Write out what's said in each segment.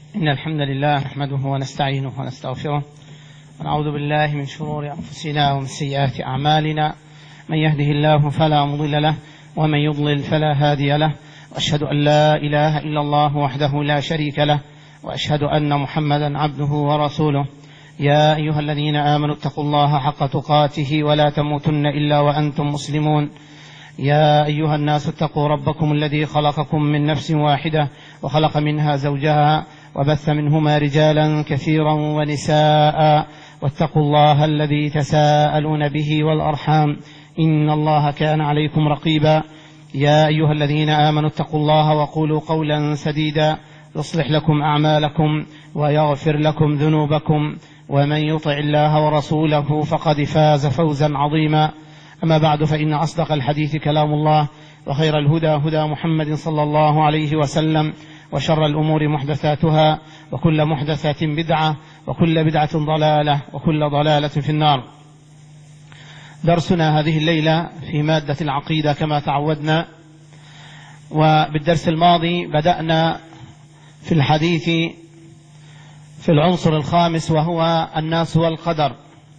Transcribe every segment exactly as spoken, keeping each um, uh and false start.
إن الحمد لله نحمده ونستعينه ونستغفره ونعوذ بالله من شرور أنفسنا ومن سيئات أعمالنا، من يهده الله فلا مضل له ومن يضلل فلا هادي له، وأشهد أن لا إله إلا الله وحده لا شريك له، وأشهد أن محمدا عبده ورسوله. يا أيها الذين آمنوا اتقوا الله حق تقاته ولا تموتن إلا وأنتم مسلمون. يا أيها الناس اتقوا ربكم الذي خلقكم من نفس واحدة وخلق منها زوجها وبث منهما رجالا كثيرا ونساء، واتقوا الله الذي تساءلون به والأرحام إن الله كان عليكم رقيبا. يا أيها الذين آمنوا اتقوا الله وقولوا قولا سديدا يصلح لكم أعمالكم ويغفر لكم ذنوبكم، ومن يطع الله ورسوله فقد فاز فوزا عظيما. أما بعد، فإن أصدق الحديث كلام الله، وخير الهدى هدى محمد صلى الله عليه وسلم، وشر الأمور محدثاتها، وكل محدثة بدعة، وكل بدعة ضلالة، وكل ضلالة في النار. درسنا هذه الليلة في مادة العقيدة كما تعودنا، وبالدرس الماضي بدأنا في الحديث في العنصر الخامس وهو الناس والقدر،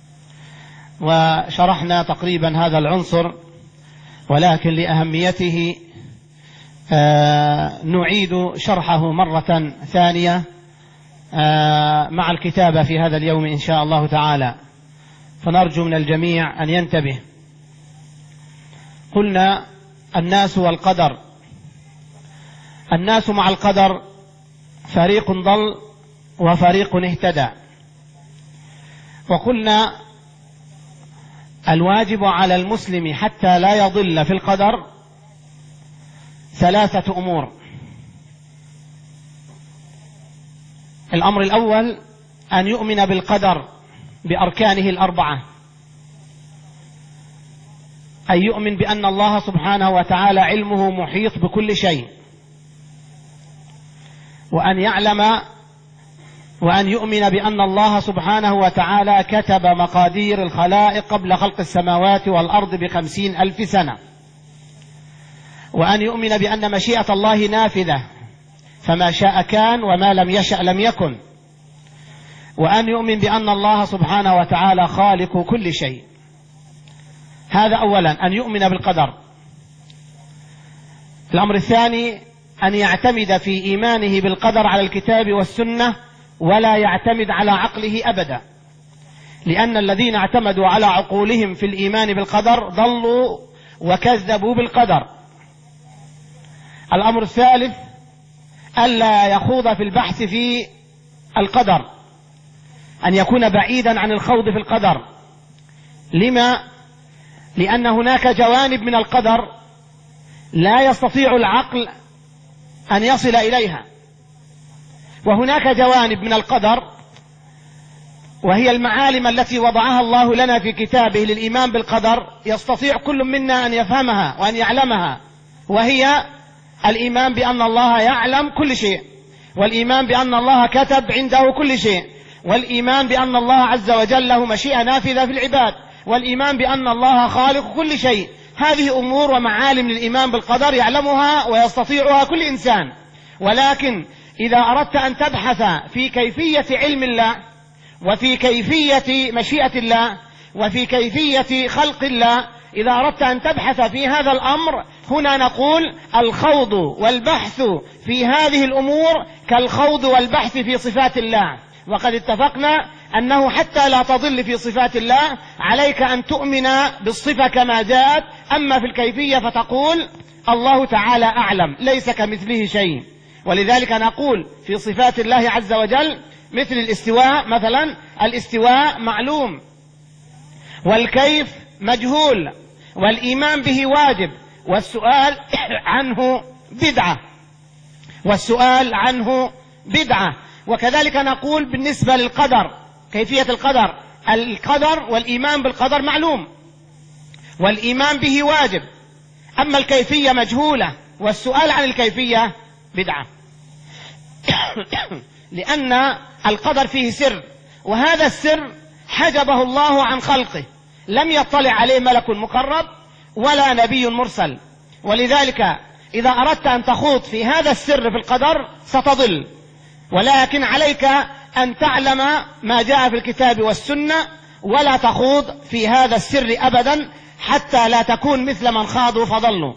وشرحنا تقريبا هذا العنصر، ولكن لأهميته آه نعيد شرحه مرة ثانية آه مع الكتابة في هذا اليوم إن شاء الله تعالى، فنرجو من الجميع أن ينتبه. قلنا الناس والقدر. الناس مع القدر فريق ضل وفريق اهتدى، وقلنا الواجب على المسلم حتى لا يضل في القدر ثلاثة أمور. الأمر الأول أن يؤمن بالقدر بأركانه الأربعة، أن يؤمن بأن الله سبحانه وتعالى علمه محيط بكل شيء، وأن يعلم وأن يؤمن بأن الله سبحانه وتعالى كتب مقادير الخلائق قبل خلق السماوات والأرض بخمسين ألف سنة، وأن يؤمن بأن مشيئة الله نافذة، فما شاء كان وما لم يشأ لم يكن، وأن يؤمن بأن الله سبحانه وتعالى خالق كل شيء. هذا أولا، أن يؤمن بالقدر. الأمر الثاني أن يعتمد في إيمانه بالقدر على الكتاب والسنة، ولا يعتمد على عقله أبدا، لأن الذين اعتمدوا على عقولهم في الإيمان بالقدر ضلوا وكذبوا بالقدر. الأمر الثالث ألا يخوض في البحث في القدر، أن يكون بعيدا عن الخوض في القدر. لما؟ لأن هناك جوانب من القدر لا يستطيع العقل أن يصل إليها، وهناك جوانب من القدر وهي المعالم التي وضعها الله لنا في كتابه للإيمان بالقدر يستطيع كل منا أن يفهمها وأن يعلمها، وهي الإيمان بأن الله يعلم كل شيء، والإيمان بأن الله كتب عنده كل شيء، والإيمان بأن الله عز وجل له مشيئة نافذة في العباد، والإيمان بأن الله خالق كل شيء. هذه أمور ومعالم للإيمان بالقدر يعلمها ويستطيعها كل إنسان. ولكن إذا أردت أن تبحث في كيفية علم الله، وفي كيفية مشيئة الله، وفي كيفية خلق الله، إذا أردت أن تبحث في هذا الأمر، هنا نقول الخوض والبحث في هذه الأمور كالخوض والبحث في صفات الله. وقد اتفقنا أنه حتى لا تضل في صفات الله عليك أن تؤمن بالصفة كما جاءت، أما في الكيفية فتقول الله تعالى أعلم ليس كمثله شيء. ولذلك نقول في صفات الله عز وجل مثل الاستواء مثلا، الاستواء معلوم، والكيف مجهول، والإيمان به واجب، والسؤال عنه بدعة والسؤال عنه بدعة. وكذلك نقول بالنسبة للقدر، كيفية القدر، القدر والإيمان بالقدر معلوم، والإيمان به واجب، أما الكيفية مجهولة، والسؤال عن الكيفية بدعة. لأن القدر فيه سر، وهذا السر حجبه الله عن خلقه، لم يطلع عليه ملك مقرب ولا نبي مرسل. ولذلك إذا أردت أن تخوض في هذا السر في القدر ستضل، ولكن عليك أن تعلم ما جاء في الكتاب والسنة ولا تخوض في هذا السر أبدا حتى لا تكون مثل من خاضوا فضلوا.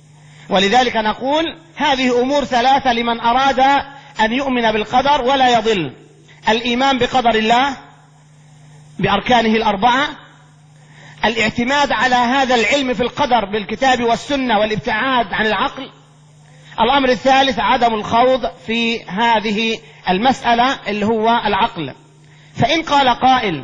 ولذلك نقول هذه أمور ثلاثة لمن أراد أن يؤمن بالقدر ولا يضل: الإيمان بقدر الله بأركانه الأربعة، الاعتماد على هذا العلم في القدر بالكتاب والسنة والابتعاد عن العقل. الأمر الثالث عدم الخوض في هذه المسألة اللي هو العقل. فإن قال قائل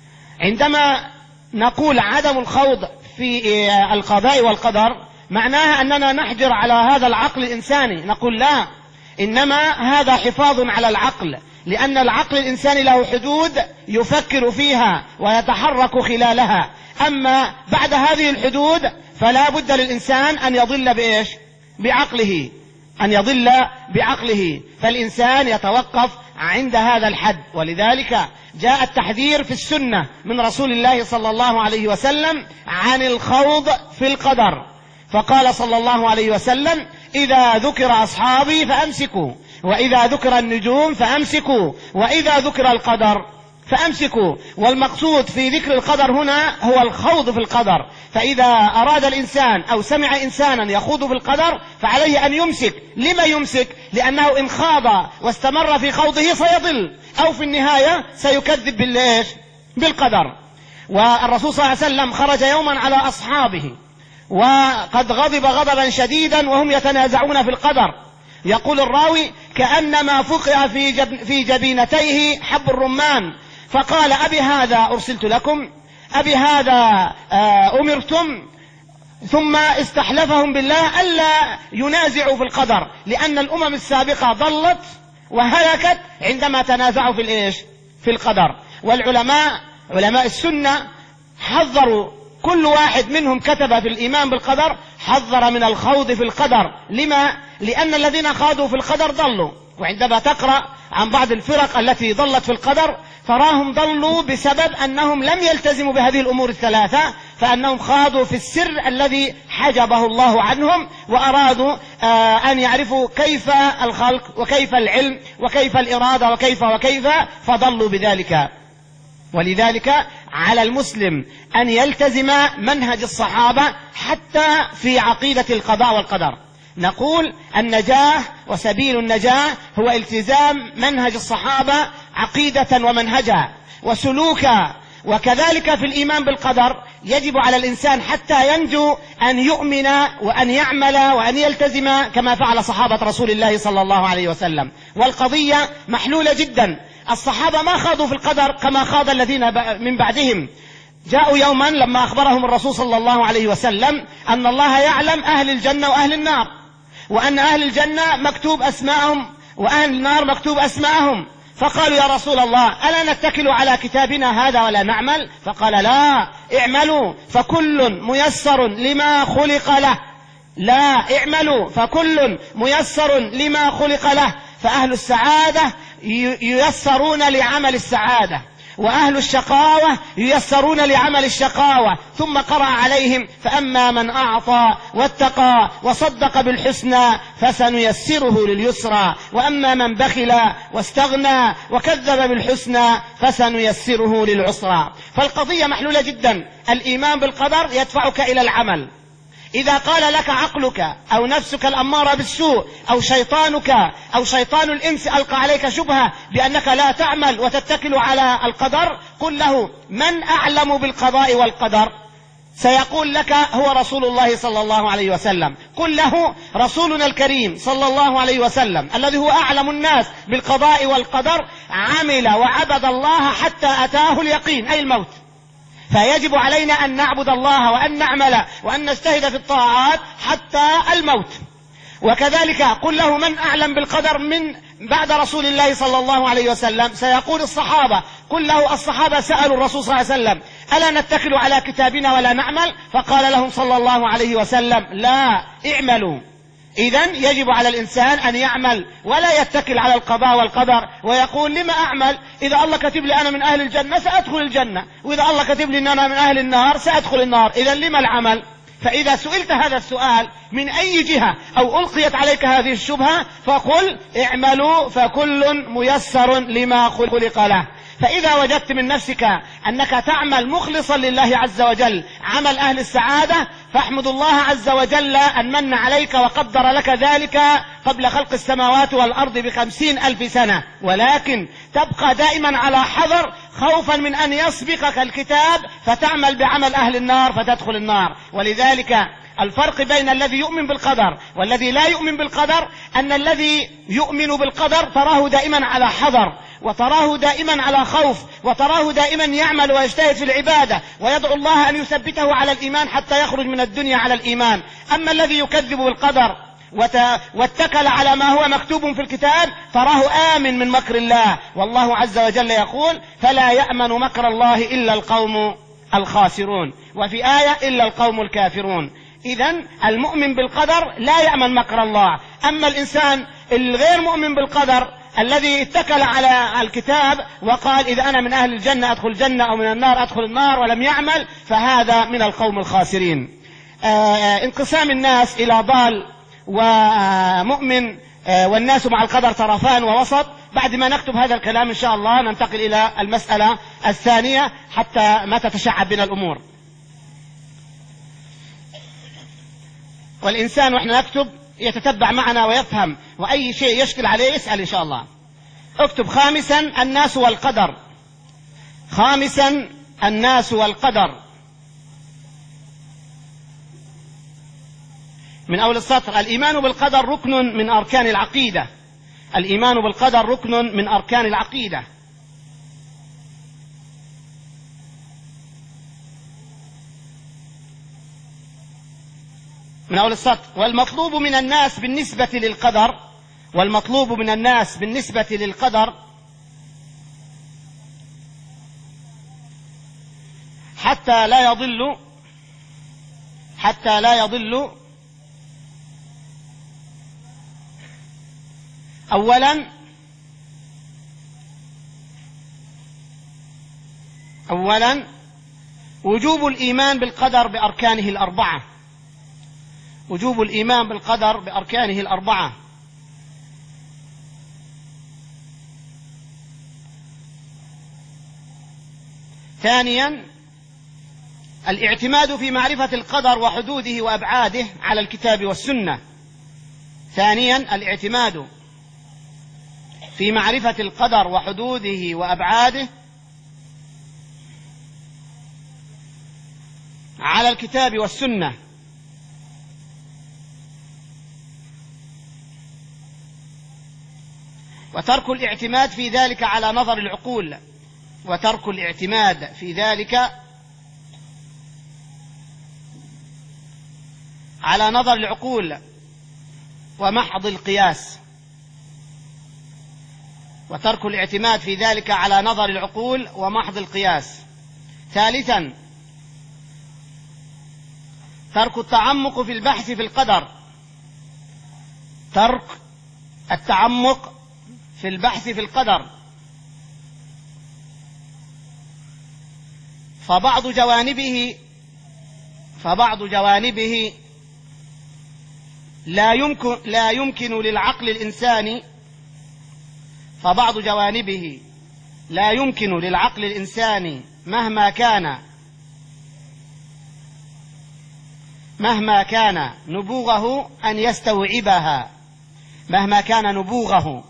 عندما نقول عدم الخوض في القضاء والقدر معناها أننا نحجر على هذا العقل الإنساني، نقول لا، إنما هذا حفاظ على العقل، لأن العقل الإنساني له حدود يفكر فيها ويتحرك خلالها، أما بعد هذه الحدود فلا بد للإنسان أن يضل بإيش؟ بعقله، أن يضل بعقله، فالإنسان يتوقف عند هذا الحد. ولذلك جاء التحذير في السنة من رسول الله صلى الله عليه وسلم عن الخوض في القدر، فقال صلى الله عليه وسلم: إذا ذكر أصحابي فأمسكوا، وإذا ذكر النجوم فأمسكوا، وإذا ذكر القدر فأمسكوا. والمقصود في ذكر القدر هنا هو الخوض في القدر، فإذا أراد الإنسان أو سمع إنسانا يخوض في القدر فعليه أن يمسك. لما يمسك؟ لأنه إن خاض واستمر في خوضه سيضل، أو في النهاية سيكذب بالإيش؟ بالقدر. والرسول صلى الله عليه وسلم خرج يوما على أصحابه وقد غضب غضبا شديدا وهم يتنازعون في القدر. يقول الراوي: كأنما فقع في, جب في جبينتيه حب الرمان، فقال: أبي هذا أرسلت لكم؟ أبي هذا أمرتم؟ ثم استحلفهم بالله ألا ينازعوا في القدر، لأن الأمم السابقة ضلت وهلكت عندما تنازعوا في الإيش؟ في القدر. والعلماء علماء السنة حذروا، كل واحد منهم كتب في الإيمان بالقدر حذر من الخوض في القدر. لما؟ لأن الذين خاضوا في القدر ضلوا. وعندما تقرأ عن بعض الفرق التي ضلت في القدر تراهم ضلوا بسبب أنهم لم يلتزموا بهذه الأمور الثلاثة، فأنهم خاضوا في السر الذي حجبه الله عنهم، وأرادوا آه أن يعرفوا كيف الخلق وكيف العلم وكيف الإرادة وكيف وكيف فضلوا بذلك. ولذلك على المسلم أن يلتزم منهج الصحابة حتى في عقيدة القضاء والقدر. نقول النجاة وسبيل النجاة هو التزام منهج الصحابة عقيدة ومنهجا وسلوكا. وكذلك في الإيمان بالقدر يجب على الإنسان حتى ينجو أن يؤمن وأن يعمل وأن يلتزم كما فعل صحابة رسول الله صلى الله عليه وسلم. والقضية محلولة جدا. الصحابة ما خاضوا في القدر كما خاض الذين من بعدهم. جاءوا يوما لما أخبرهم الرسول صلى الله عليه وسلم أن الله يعلم أهل الجنة وأهل النار، وأن أهل الجنة مكتوب أسماءهم وأهل النار مكتوب أسماءهم، فقالوا: يا رسول الله، ألا نتكل على كتابنا هذا ولا نعمل؟ فقال: لا، اعملوا فكل ميسر لما خلق له. لا، اعملوا فكل ميسر لما خلق له. فأهل السعادة ييسرون لعمل السعادة، وأهل الشقاوة ييسرون لعمل الشقاوة. ثم قرأ عليهم: فأما من أعطى واتقى وصدق بالحسنى فسنيسره لليسرى، وأما من بخل واستغنى وكذب بالحسنى فسنيسره للعسرى. فالقضية محلولة جدا. الإيمان بالقدر يدفعك إلى العمل. إذا قال لك عقلك أو نفسك الأمارة بالسوء أو شيطانك أو شيطان الإنس ألقى عليك شبهة بأنك لا تعمل وتتكل على القدر، قل له: من أعلم بالقضاء والقدر؟ سيقول لك: هو رسول الله صلى الله عليه وسلم. قل له: رسولنا الكريم صلى الله عليه وسلم الذي هو أعلم الناس بالقضاء والقدر عمل وعبد الله حتى أتاه اليقين، أي الموت. فيجب علينا أن نعبد الله وأن نعمل وأن نجتهد في الطاعات حتى الموت. وكذلك قل له: من أعلم بالقدر من بعد رسول الله صلى الله عليه وسلم؟ سيقول الصحابة. قل له: الصحابة سألوا الرسول صلى الله عليه وسلم: ألا نتكل على كتابنا ولا نعمل؟ فقال لهم صلى الله عليه وسلم: لا، اعملوا. إذن يجب على الإنسان أن يعمل ولا يتكل على القضاء والقدر ويقول: لما أعمل؟ إذا الله كتب لي أنا من أهل الجنة سأدخل الجنة، وإذا الله كتب لي أن أنا من أهل النار سأدخل النار، إذن لما العمل؟ فإذا سئلت هذا السؤال من أي جهة أو ألقيت عليك هذه الشبهة فقل اعملوا فكل ميسر لما خلق له. فإذا وجدت من نفسك أنك تعمل مخلصا لله عز وجل عمل أهل السعادة فاحمد الله عز وجل أن من عليك وقدر لك ذلك قبل خلق السماوات والأرض بخمسين ألف سنة، ولكن تبقى دائما على حذر خوفا من أن يسبقك الكتاب فتعمل بعمل أهل النار فتدخل النار. ولذلك الفرق بين الذي يؤمن بالقدر والذي لا يؤمن بالقدر أن الذي يؤمن بالقدر تراه دائما على حذر، وتراه دائما على خوف، وتراه دائما يعمل ويجتهد في العبادة ويدعو الله أن يثبته على الإيمان حتى يخرج من الدنيا على الإيمان. أما الذي يكذب بالقدر واتكل على ما هو مكتوب في الكتاب تراه آمن من مكر الله، والله عز وجل يقول فلا يأمن مكر الله إلا القوم الخاسرون، وفي آية إلا القوم الكافرون. إذن المؤمن بالقدر لا يأمن مكر الله. أما الإنسان الغير مؤمن بالقدر الذي اتكل على الكتاب وقال إذا أنا من أهل الجنة أدخل الجنة أو من النار أدخل النار ولم يعمل فهذا من القوم الخاسرين. آه انقسام الناس إلى ضال ومؤمن آه والناس مع القدر طرفان ووسط. بعد ما نكتب هذا الكلام إن شاء الله ننتقل إلى المسألة الثانية حتى ما تتشعب بنا الأمور. والإنسان وإحنا نكتب يتتبع معنا ويفهم، وأي شيء يشكل عليه يسأل إن شاء الله. اكتب خامسا الناس والقدر. خامسا الناس والقدر من أول السطر. الإيمان بالقدر ركن من أركان العقيدة. الإيمان بالقدر ركن من أركان العقيدة. من أول السطر. والمطلوب من الناس بالنسبة للقدر والمطلوب من الناس بالنسبة للقدر حتى لا يضل حتى لا يضل أولا أولا وجوب الإيمان بالقدر بأركانه الأربعة. وجوب الإيمان بالقدر بأركانه الأربعة. ثانيا الاعتماد في معرفة القدر وحدوده وأبعاده على الكتاب والسنة. ثانيا الاعتماد في معرفة القدر وحدوده وأبعاده على الكتاب والسنة. وترك الاعتماد في ذلك على نظر العقول وترك الاعتماد في ذلك على نظر العقول ومحض القياس. وترك الاعتماد في ذلك على نظر العقول ومحض القياس. ثالثا ترك التعمق في البحث في القدر. ترك التعمق في البحث في القدر. فبعض جوانبه فبعض جوانبه لا يمكن لا يمكن للعقل الإنساني فبعض جوانبه لا يمكن للعقل الإنساني مهما كان مهما كان نبوغه أن يستوعبها. مهما كان نبوغه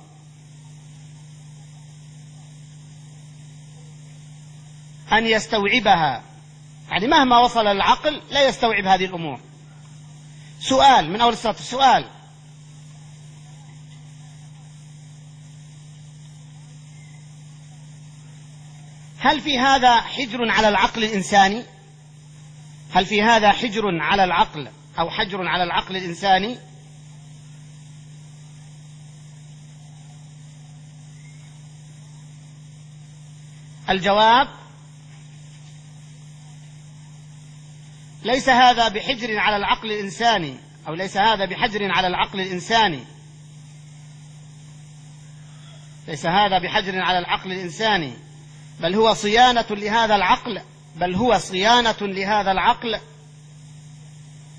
أن يستوعبها، يعني مهما وصل العقل لا يستوعب هذه الأمور. سؤال من أول السطر. سؤال: هل في هذا حجر على العقل الإنساني؟ هل في هذا حجر على العقل أو حجر على العقل الإنساني؟ الجواب: ليس هذا بحجر على العقل الإنساني أو ليس هذا بحجر على العقل الإنساني ليس هذا بحجر على العقل الإنساني بل هو صيانة لهذا العقل بل هو صيانة لهذا العقل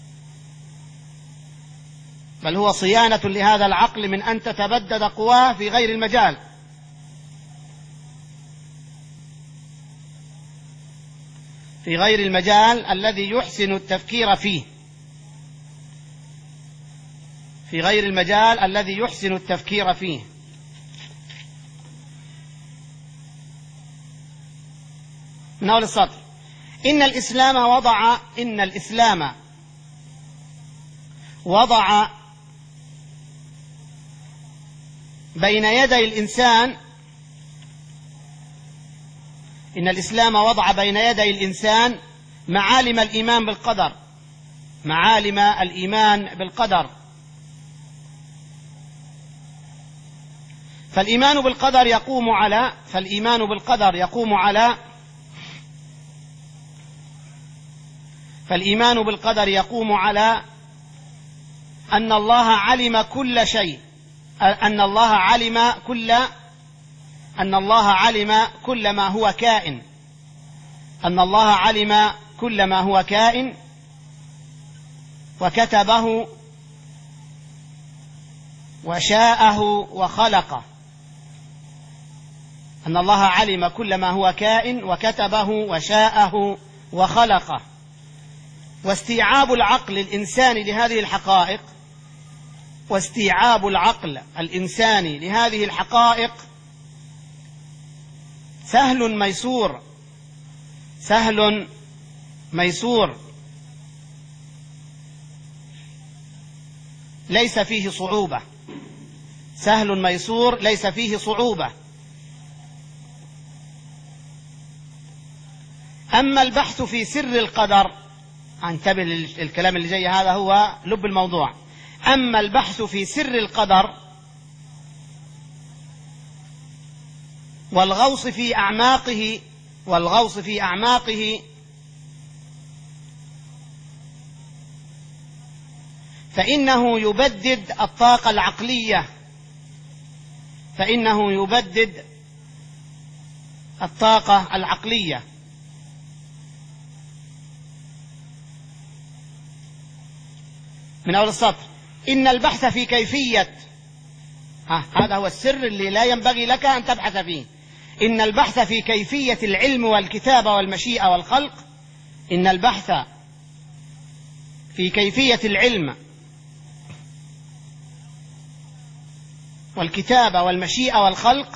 بل هو صيانة لهذا العقل من أن تتبدد قواه في غير المجال. في غير المجال الذي يحسن التفكير فيه في غير المجال الذي يحسن التفكير فيه من أول السطر: إن الإسلام وضع إن الإسلام وضع بين يدي الإنسان إن الإسلام وضع بين يدي الإنسان معالم الإيمان بالقدر معالم الإيمان بالقدر فالإيمان بالقدر يقوم على فالإيمان بالقدر يقوم على فالإيمان بالقدر يقوم على أن الله علم كل شيء أن الله علم كل أن الله علم كل ما هو كائن أن الله علم كل ما هو كائن وكتبه وشاءه وخلقه أن الله علم كل ما هو كائن وكتبه وشاءه وخلقه. واستيعاب العقل الإنساني لهذه الحقائق واستيعاب العقل الإنساني لهذه الحقائق سهل ميسور سهل ميسور ليس فيه صعوبة سهل ميسور ليس فيه صعوبة. أما البحث في سر القدر، انتبه للكلام اللي جاي، هذا هو لب الموضوع. أما البحث في سر القدر والغوص في أعماقه والغوص في أعماقه فإنه يبدد الطاقة العقلية فإنه يبدد الطاقة العقلية من أول السطر: إن البحث في كيفية ها هذا هو السر اللي لا ينبغي لك أن تبحث فيه. إن البحث في كيفية العلم والكتابة والمشيئة والخلق إن البحث في كيفية العلم والكتابة والمشيئة والخلق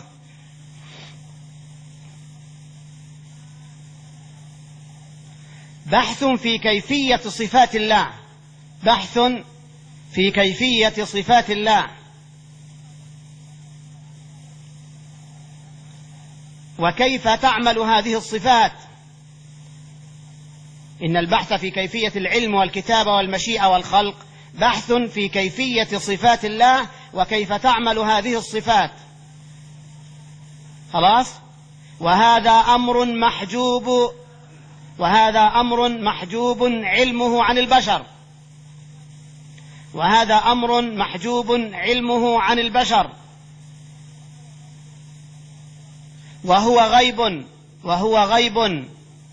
بحث في كيفية صفات الله بحث في كيفية صفات الله وكيف تعمل هذه الصفات. إن البحث في كيفية العلم والكتابة والمشيئة والخلق بحث في كيفية صفات الله وكيف تعمل هذه الصفات. خلاص. وهذا أمر محجوب وهذا أمر محجوب علمه عن البشر وهذا أمر محجوب علمه عن البشر وهو غيب وهو غيب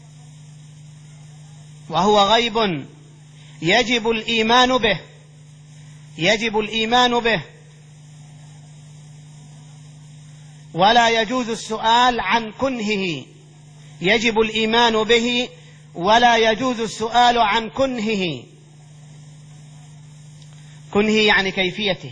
وهو غيب يجب الإيمان به يجب الإيمان به ولا يجوز السؤال عن كنهه يجب الإيمان به ولا يجوز السؤال عن كنهه. كنهه يعني كيفيته.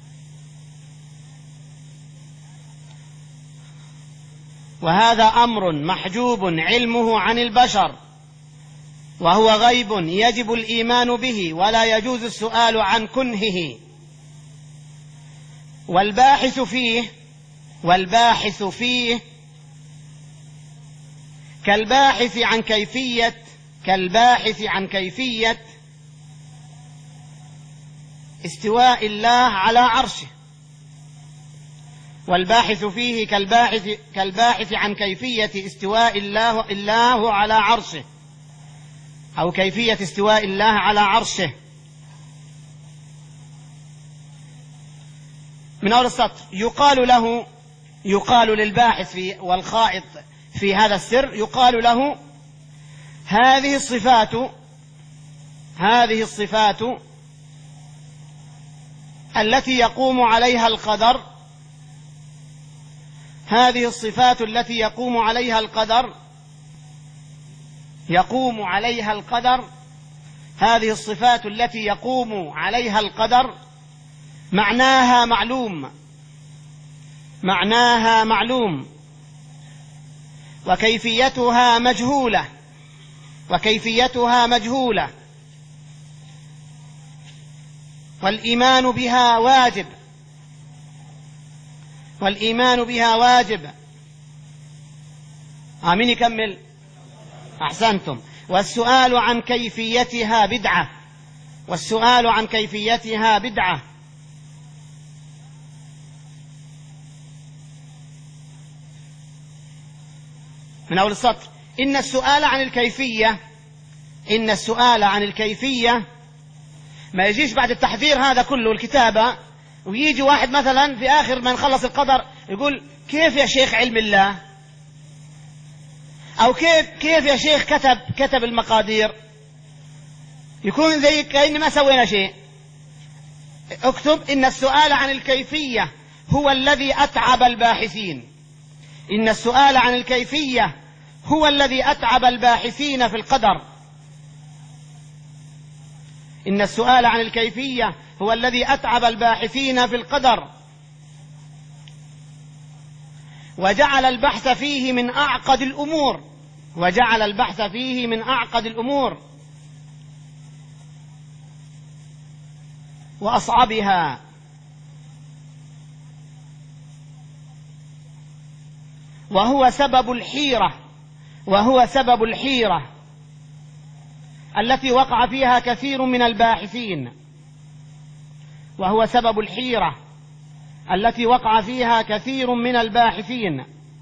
وهذا أمر محجوب علمه عن البشر وهو غيب يجب الإيمان به ولا يجوز السؤال عن كنهه. والباحث فيه والباحث فيه كالباحث عن كيفية كالباحث عن كيفية استواء الله على عرشه. والباحث فيه كالباحث كالباحث عن كيفية استواء الله الله على عرشه أو كيفية استواء الله على عرشه. من أول السطر: يقال له يقال للباحث في والخائط في هذا السر يقال له هذه الصفات هذه الصفات التي يقوم عليها القدر هذه الصفات التي يقوم عليها القدر يقوم عليها القدر هذه الصفات التي يقوم عليها القدر معناها معلوم معناها معلوم وكيفيتها مجهولة وكيفيتها مجهولة والإيمان بها واجب والإيمان بها واجب. آمين يكمل. أحسنتم. والسؤال عن كيفيتها بدعة والسؤال عن كيفيتها بدعة. من أول السطر: إن السؤال عن الكيفية إن السؤال عن الكيفية ما يجيش بعد التحذير هذا كله الكتابة ويجي واحد مثلا في آخر ما نخلص القدر يقول كيف يا شيخ علم الله، أو كيف كيف يا شيخ كتب كتب المقادير، يكون زي كأن ما سوينا شيء. اكتب: إن السؤال عن الكيفية هو الذي أتعب الباحثين إن السؤال عن الكيفية هو الذي أتعب الباحثين في القدر إن السؤال عن الكيفية هو الذي أتعب الباحثين في القدر وجعل البحث فيه من أعقد الأمور وجعل البحث فيه من أعقد الأمور وأصعبها. وهو سبب الحيرة وهو سبب الحيرة التي وقع فيها كثير من الباحثين وهو سبب الحيرة التي وقع فيها كثير من الباحثين.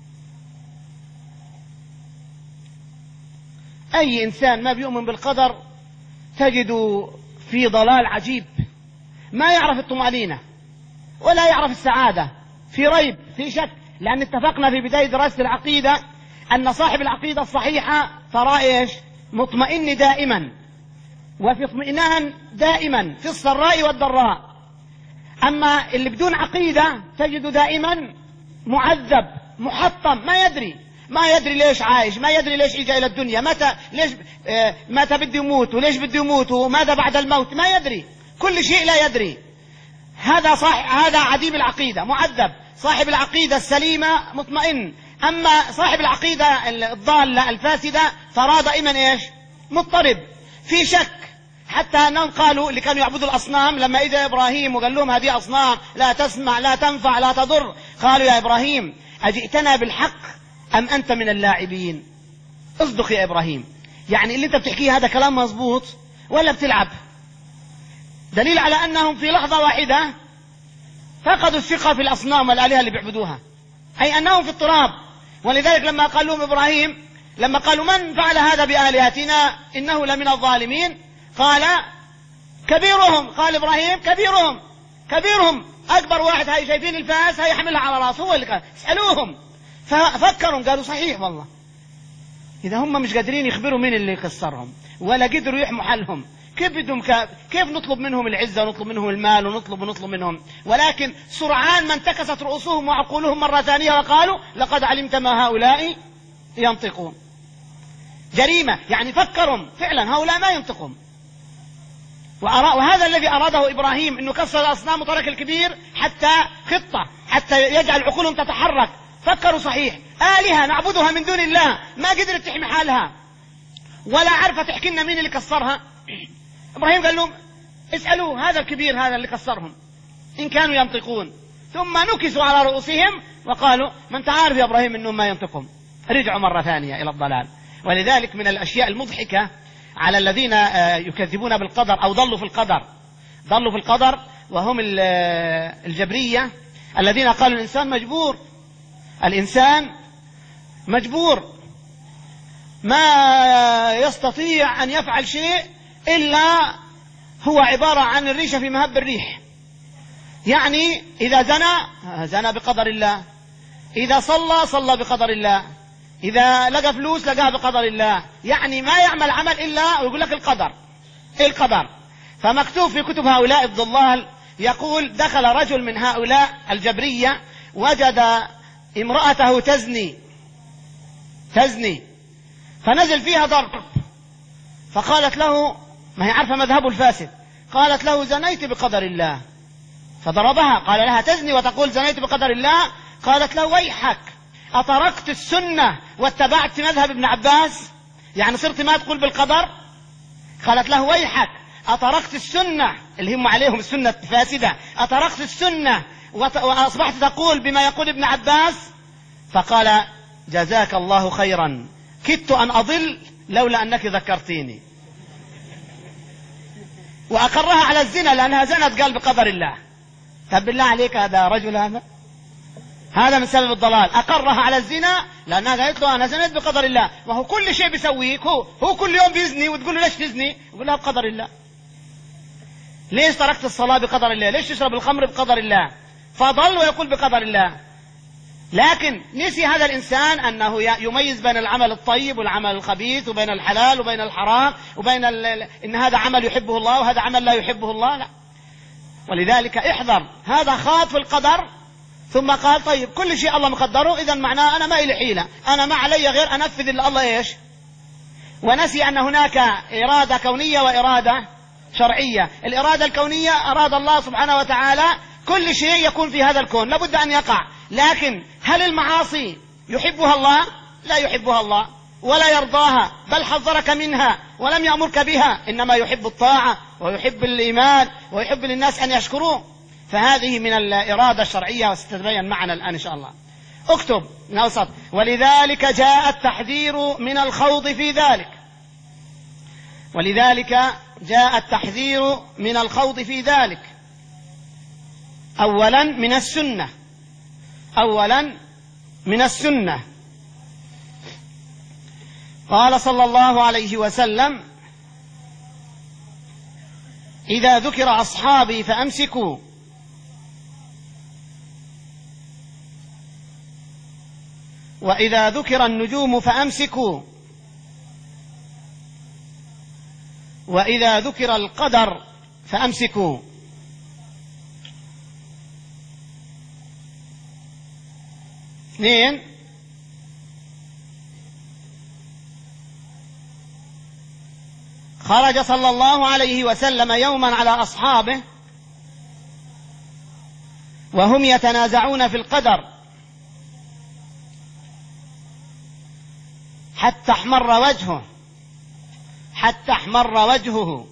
أي إنسان ما بيؤمن بالقدر تجد في ضلال عجيب، ما يعرف الطمأنينة ولا يعرف السعادة، في ريب، في شك. لأن اتفقنا في بداية دراسة العقيدة أن صاحب العقيدة الصحيحة ترى إيش؟ مطمئن دائما وفي اطمئنان دائما في السراء والضراء. أما اللي بدون عقيدة تجد دائما معذب محطم، ما يدري ما يدري ليش عايش، ما يدري ليش إجا إلى الدنيا، متى ليش آه متى بده يموت وليش بده يموت وماذا بعد الموت، ما يدري، كل شيء لا يدري. هذا صاحب هذا عديم العقيدة معذب. صاحب العقيدة السليمة مطمئن. أما صاحب العقيدة الضالة الفاسدة ترى دائما إيش؟ مضطرب في شك. حتى أنهم قالوا اللي كانوا يعبدوا الأصنام لما إجا إبراهيم وقال لهم هذه أصنام لا تسمع لا تنفع لا تضر، قالوا يا إبراهيم أجئتنا بالحق أم أنت من اللاعبين؟ اصدق يا إبراهيم، يعني اللي أنت بتحكيه هذا كلام مظبوط ولا بتلعب؟ دليل على أنهم في لحظة واحدة فقدوا الثقة في الأصنام والآلهة اللي بيعبدوها، أي أنهم في اضطراب. ولذلك لما قال لهم إبراهيم لما قالوا من فعل هذا بآلهتنا إنه لمن الظالمين، قال كبيرهم، قال إبراهيم كبيرهم كبيرهم أكبر واحد، هاي شايفين الفاس هاي يحملها على راسه، هو اللي قال اسألوهم. ففكروا قالوا صحيح والله، إذا هم مش قادرين يخبروا مين اللي كسرهم ولا قدروا يحموا حالهم، كيف بدهم كيف نطلب منهم العزة ونطلب منهم المال ونطلب ونطلب منهم؟ ولكن سرعان ما انتكست رؤوسهم وعقولهم مرة ثانية وقالوا لقد علمت ما هؤلاء ينطقون. جريمة، يعني فكرهم فعلا هؤلاء ما ينطقون. وهذا الذي أراده إبراهيم أنه كسر الأصنام وترك الكبير حتى خطة حتى يجعل عقولهم تتحرك. فكروا صحيح آلهة نعبدها من دون الله ما قدرت تحمي حالها ولا عارفة تحكي لنا مين اللي كسرها. إبراهيم قال لهم اسألوا هذا الكبير هذا اللي كسرهم إن كانوا ينطقون. ثم نكسوا على رؤوسهم وقالوا ما أنت عارف يا إبراهيم أنهم ما ينطقون. رجعوا مرة ثانية إلى الضلال. ولذلك من الأشياء المضحكة على الذين يكذبون بالقدر أو ضلوا في القدر ضلوا في القدر وهم الجبرية الذين قالوا الإنسان مجبور الإنسان مجبور ما يستطيع أن يفعل شيء إلا هو عبارة عن الريشة في مهب الريح. يعني إذا زنى زنى بقدر الله، إذا صلى صلى بقدر الله، إذا لقى فلوس لقاها بقدر الله. يعني ما يعمل عمل إلا ويقول لك القدر القدر. فمكتوب في كتب هؤلاء الضلال يقول دخل رجل من هؤلاء الجبرية وجد امرأته تزني تزني فنزل فيها ضرب، فقالت له، ما هي عارفة مذهبه الفاسد، قالت له زنيت بقدر الله، فضربها. قال لها تزني وتقول زنيت بقدر الله؟ قالت له ويحك، أتركت السنة واتبعت مذهب ابن عباس؟ يعني صرت ما تقول بالقدر؟ قالت له ويحك، أتركت السنة اللي هم عليهم السنة فاسدة، أتركت السنة وأصبحت تقول بما يقول ابن عباس؟ فقال جزاك الله خيرا، كدت أن أضل لولا أنك ذكرتيني. وأقرها على الزنا لأنها زنت، قال بقدر الله. طب بالله عليك هذا رجل، هذا هذا من سبب الضلال. أقرها على الزنا لأنها قالت له أنا زنيت بقدر الله، وهو كل شيء بيسويه، هو هو كل يوم بيزني وتقول له ليش تزني؟ يقول لها بقدر الله. ليش تركت الصلاة بقدر الله؟ ليش تشرب الخمر بقدر الله؟ فضل ويقول بقدر الله. لكن نسي هذا الإنسان أنه يميز بين العمل الطيب والعمل الخبيث، وبين الحلال وبين الحرام، وبين إن هذا عمل يحبه الله وهذا عمل لا يحبه الله. لا. ولذلك احذر، هذا خاض في القدر ثم قال طيب كل شيء الله مقدره، إذا معناه أنا ما إلي حيلة، أنا ما علي غير أنفذ اللي الله إيش. ونسي أن هناك إرادة كونية وإرادة شرعية. الإرادة الكونية أراد الله سبحانه وتعالى كل شيء يكون في هذا الكون لابد أن يقع، لكن هل المعاصي يحبها الله؟ لا يحبها الله ولا يرضاها، بل حذرك منها ولم يأمرك بها، إنما يحب الطاعة ويحب الإيمان ويحب للناس أن يشكروه. فهذه من الإرادة الشرعية وستتبين معنا الآن إن شاء الله. اكتب نوسط. ولذلك جاء التحذير من الخوض في ذلك. ولذلك جاء التحذير من الخوض في ذلك. أولا من السنة، أولا من السنة. قال صلى الله عليه وسلم إذا ذكر أصحابي فأمسكوا، وإذا ذكر النجوم فأمسكوا، وإذا ذكر القدر فأمسكوا. اثنين، خرج صلى الله عليه وسلم يوما على أصحابه وهم يتنازعون في القدر حتى احمر وجهه حتى احمر وجهه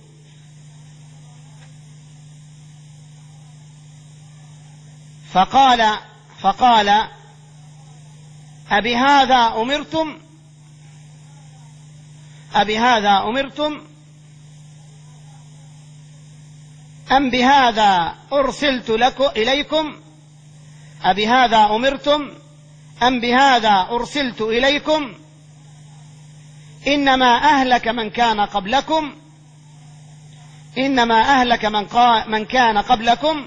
فقال فقال أبهذا أمرتم أبهذا أمرتم أم بهذا أرسلت لكم إليكم أبهذا أمرتم أم بهذا أرسلت إليكم إنما أهلك من كان قبلكم إنما أهلك من, قا من كان قبلكم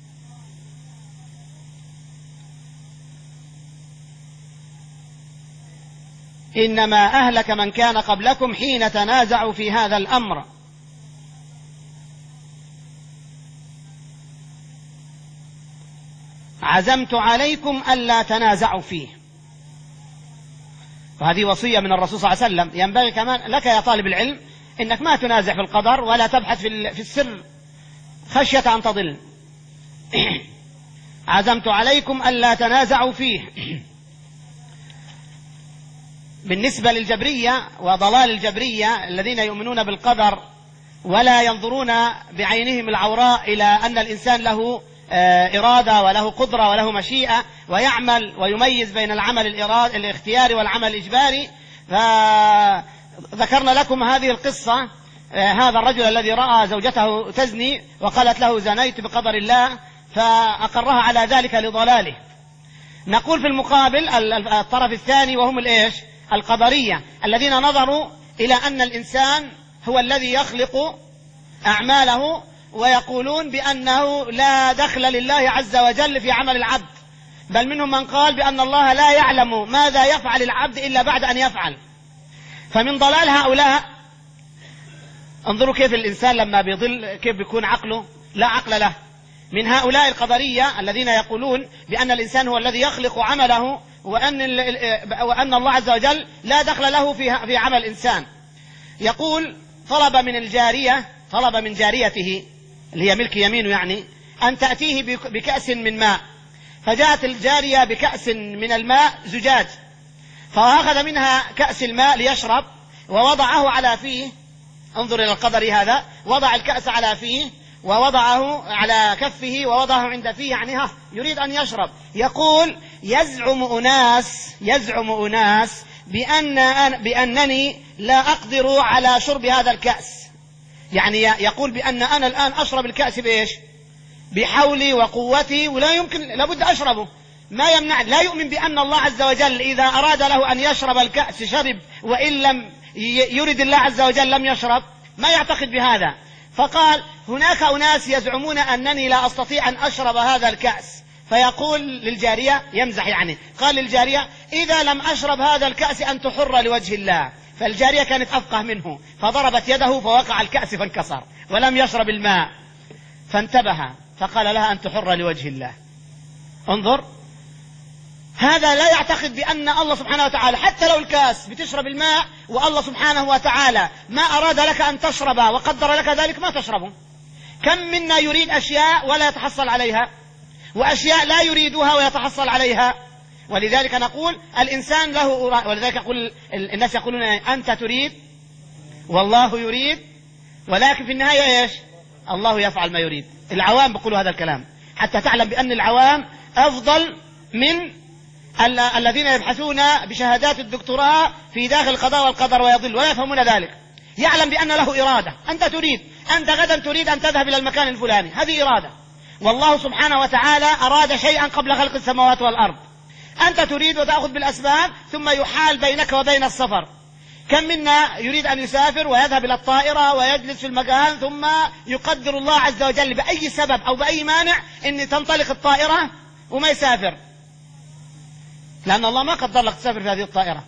إنما أهلك من كان قبلكم حين تنازعوا في هذا الأمر. عزمت عليكم ألا تنازعوا فيه. وهذه وصية من الرسول صلى الله عليه وسلم. ينبغي كمان لك يا طالب العلم إنك ما تنازع في القدر ولا تبحث في السر خشية أن تضل. عزمت عليكم ألا تنازعوا فيه. بالنسبة للجبرية وضلال الجبرية الذين يؤمنون بالقدر ولا ينظرون بعينهم العوراء إلى أن الإنسان له إرادة وله قدرة وله مشيئة ويعمل ويميز بين العمل الإرادي الاختياري والعمل الإجباري، فذكرنا لكم هذه القصة. هذا الرجل الذي رأى زوجته تزني وقالت له زنيت بقدر الله، فأقرها على ذلك لضلاله. نقول في المقابل الطرف الثاني وهم الإيش؟ القدرية الذين نظروا إلى أن الإنسان هو الذي يخلق أعماله، ويقولون بأنه لا دخل لله عز وجل في عمل العبد، بل منهم من قال بأن الله لا يعلم ماذا يفعل العبد إلا بعد أن يفعل. فمن ضلال هؤلاء، انظروا كيف الإنسان لما بيضل كيف بيكون عقله لا عقل له. من هؤلاء القدرية الذين يقولون بأن الإنسان هو الذي يخلق عمله، وأن, وأن الله عز وجل لا دخل له في في عمل الإنسان. يقول طلب من الجارية طلب من جاريته اللي هي ملك يمينه يعني أن تأتيه بكأس من ماء، فجاءت الجارية بكأس من الماء زجاج، فأخذ منها كأس الماء ليشرب ووضعه على فيه. انظر إلى القدر هذا، وضع الكأس على فيه ووضعه على كفه ووضعه عند فيه، يعني ها يريد أن يشرب. يقول يزعم أناس يزعم أناس بأن بأنني لا أقدر على شرب هذا الكأس، يعني يقول بأن أنا الآن أشرب الكأس بإيش؟ بحولي وقوتي، ولا يمكن، لابد أشربه، ما يمنع. لا يؤمن بأن الله عز وجل إذا أراد له أن يشرب الكأس شرب، وإن لم يرد الله عز وجل لم يشرب، ما يعتقد بهذا. فقال هناك أناس يزعمون أنني لا أستطيع أن أشرب هذا الكأس، فيقول للجارية، يمزح يعني، قال للجارية إذا لم أشرب هذا الكأس أنت حرة لوجه الله. فالجارية كانت أفقه منه، فضربت يده فوقع الكأس فانكسر ولم يشرب الماء، فانتبه فقال لها أنت حرة لوجه الله. انظر، هذا لا يعتقد بأن الله سبحانه وتعالى حتى لو الكاس بتشرب الماء والله سبحانه وتعالى ما أراد لك أن تشرب وقدر لك ذلك ما تشربه. كم منا يريد أشياء ولا يتحصل عليها، وأشياء لا يريدها ويتحصل عليها. ولذلك نقول الإنسان له، ولذلك يقول الناس يقولون أنت تريد والله يريد، ولكن في النهاية إيش؟ الله يفعل ما يريد. العوام بيقولوا هذا الكلام حتى تعلم بأن العوام أفضل من ال- الذين يبحثون بشهادات الدكتوراه في داخل القضاء والقدر ويضل ولا يفهمون ذلك. يعلم بأن له إرادة، أنت تريد، أنت غدا تريد أن تذهب إلى المكان الفلاني، هذه إرادة، والله سبحانه وتعالى أراد شيئا قبل خلق السماوات والأرض. أنت تريد وتأخذ بالأسباب ثم يحال بينك وبين السفر. كم منا يريد أن يسافر ويذهب إلى الطائرة ويجلس في المكان ثم يقدر الله عز وجل بأي سبب أو بأي مانع أن تنطلق الطائرة وما يسافر، لأن الله ما قدر لك تسافر في هذه الطائرة.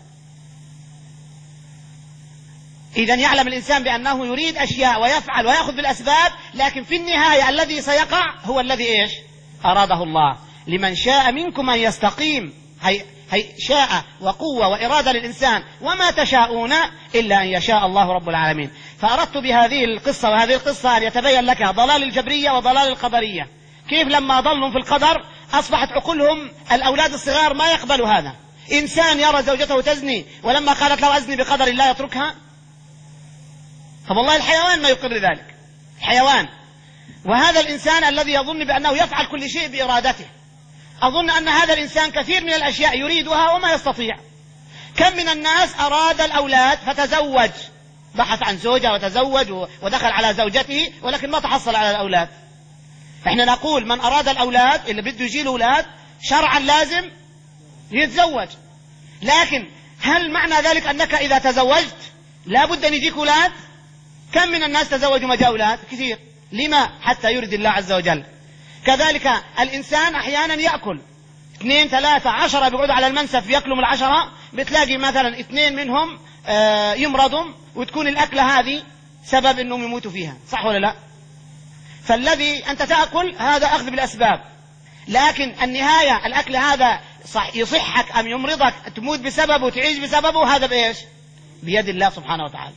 إذن يعلم الإنسان بأنه يريد أشياء ويفعل ويأخذ بالأسباب، لكن في النهاية الذي سيقع هو الذي إيش؟ أراده الله. لمن شاء منكم أن يستقيم، هي, هي شاء وقوة وإرادة للإنسان، وما تشاءون إلا أن يشاء الله رب العالمين. فأردت بهذه القصة وهذه القصة أن يتبين لك ضلال الجبرية وضلال القدرية، كيف لما ضلوا في القدر أصبحت عقولهم الأولاد الصغار ما يقبلوا هذا. إنسان يرى زوجته تزني ولما قالت له أزني بقدر الله يتركها؟ طب والله الحيوان ما يقر ذلك، الحيوان. وهذا الإنسان الذي يظن بأنه يفعل كل شيء بإرادته، أظن أن هذا الإنسان كثير من الأشياء يريدها وما يستطيع. كم من الناس أراد الأولاد فتزوج، بحث عن زوجة وتزوج ودخل على زوجته ولكن ما تحصل على الأولاد. احنا نقول من أراد الأولاد اللي بده يجي له أولاد شرعا لازم يتزوج، لكن هل معنى ذلك أنك إذا تزوجت لابد أن يجيك أولاد؟ كم من الناس تزوجوا ما جاء أولاد؟ كثير. لما؟ حتى يرد الله عز وجل. كذلك الإنسان أحيانا يأكل اثنين ثلاثة عشرة بيقعدوا على المنسف يأكلوا من العشرة، بتلاقي مثلا اثنين منهم يمرضوا وتكون الأكلة هذه سبب أنهم يموتوا فيها، صح ولا لا؟ فالذي أنت تأكل هذا أخذ بالأسباب، لكن النهاية الأكل هذا صح يصحك أم يمرضك، تموت بسببه وتعيش بسببه، هذا بإيش؟ بيد الله سبحانه وتعالى.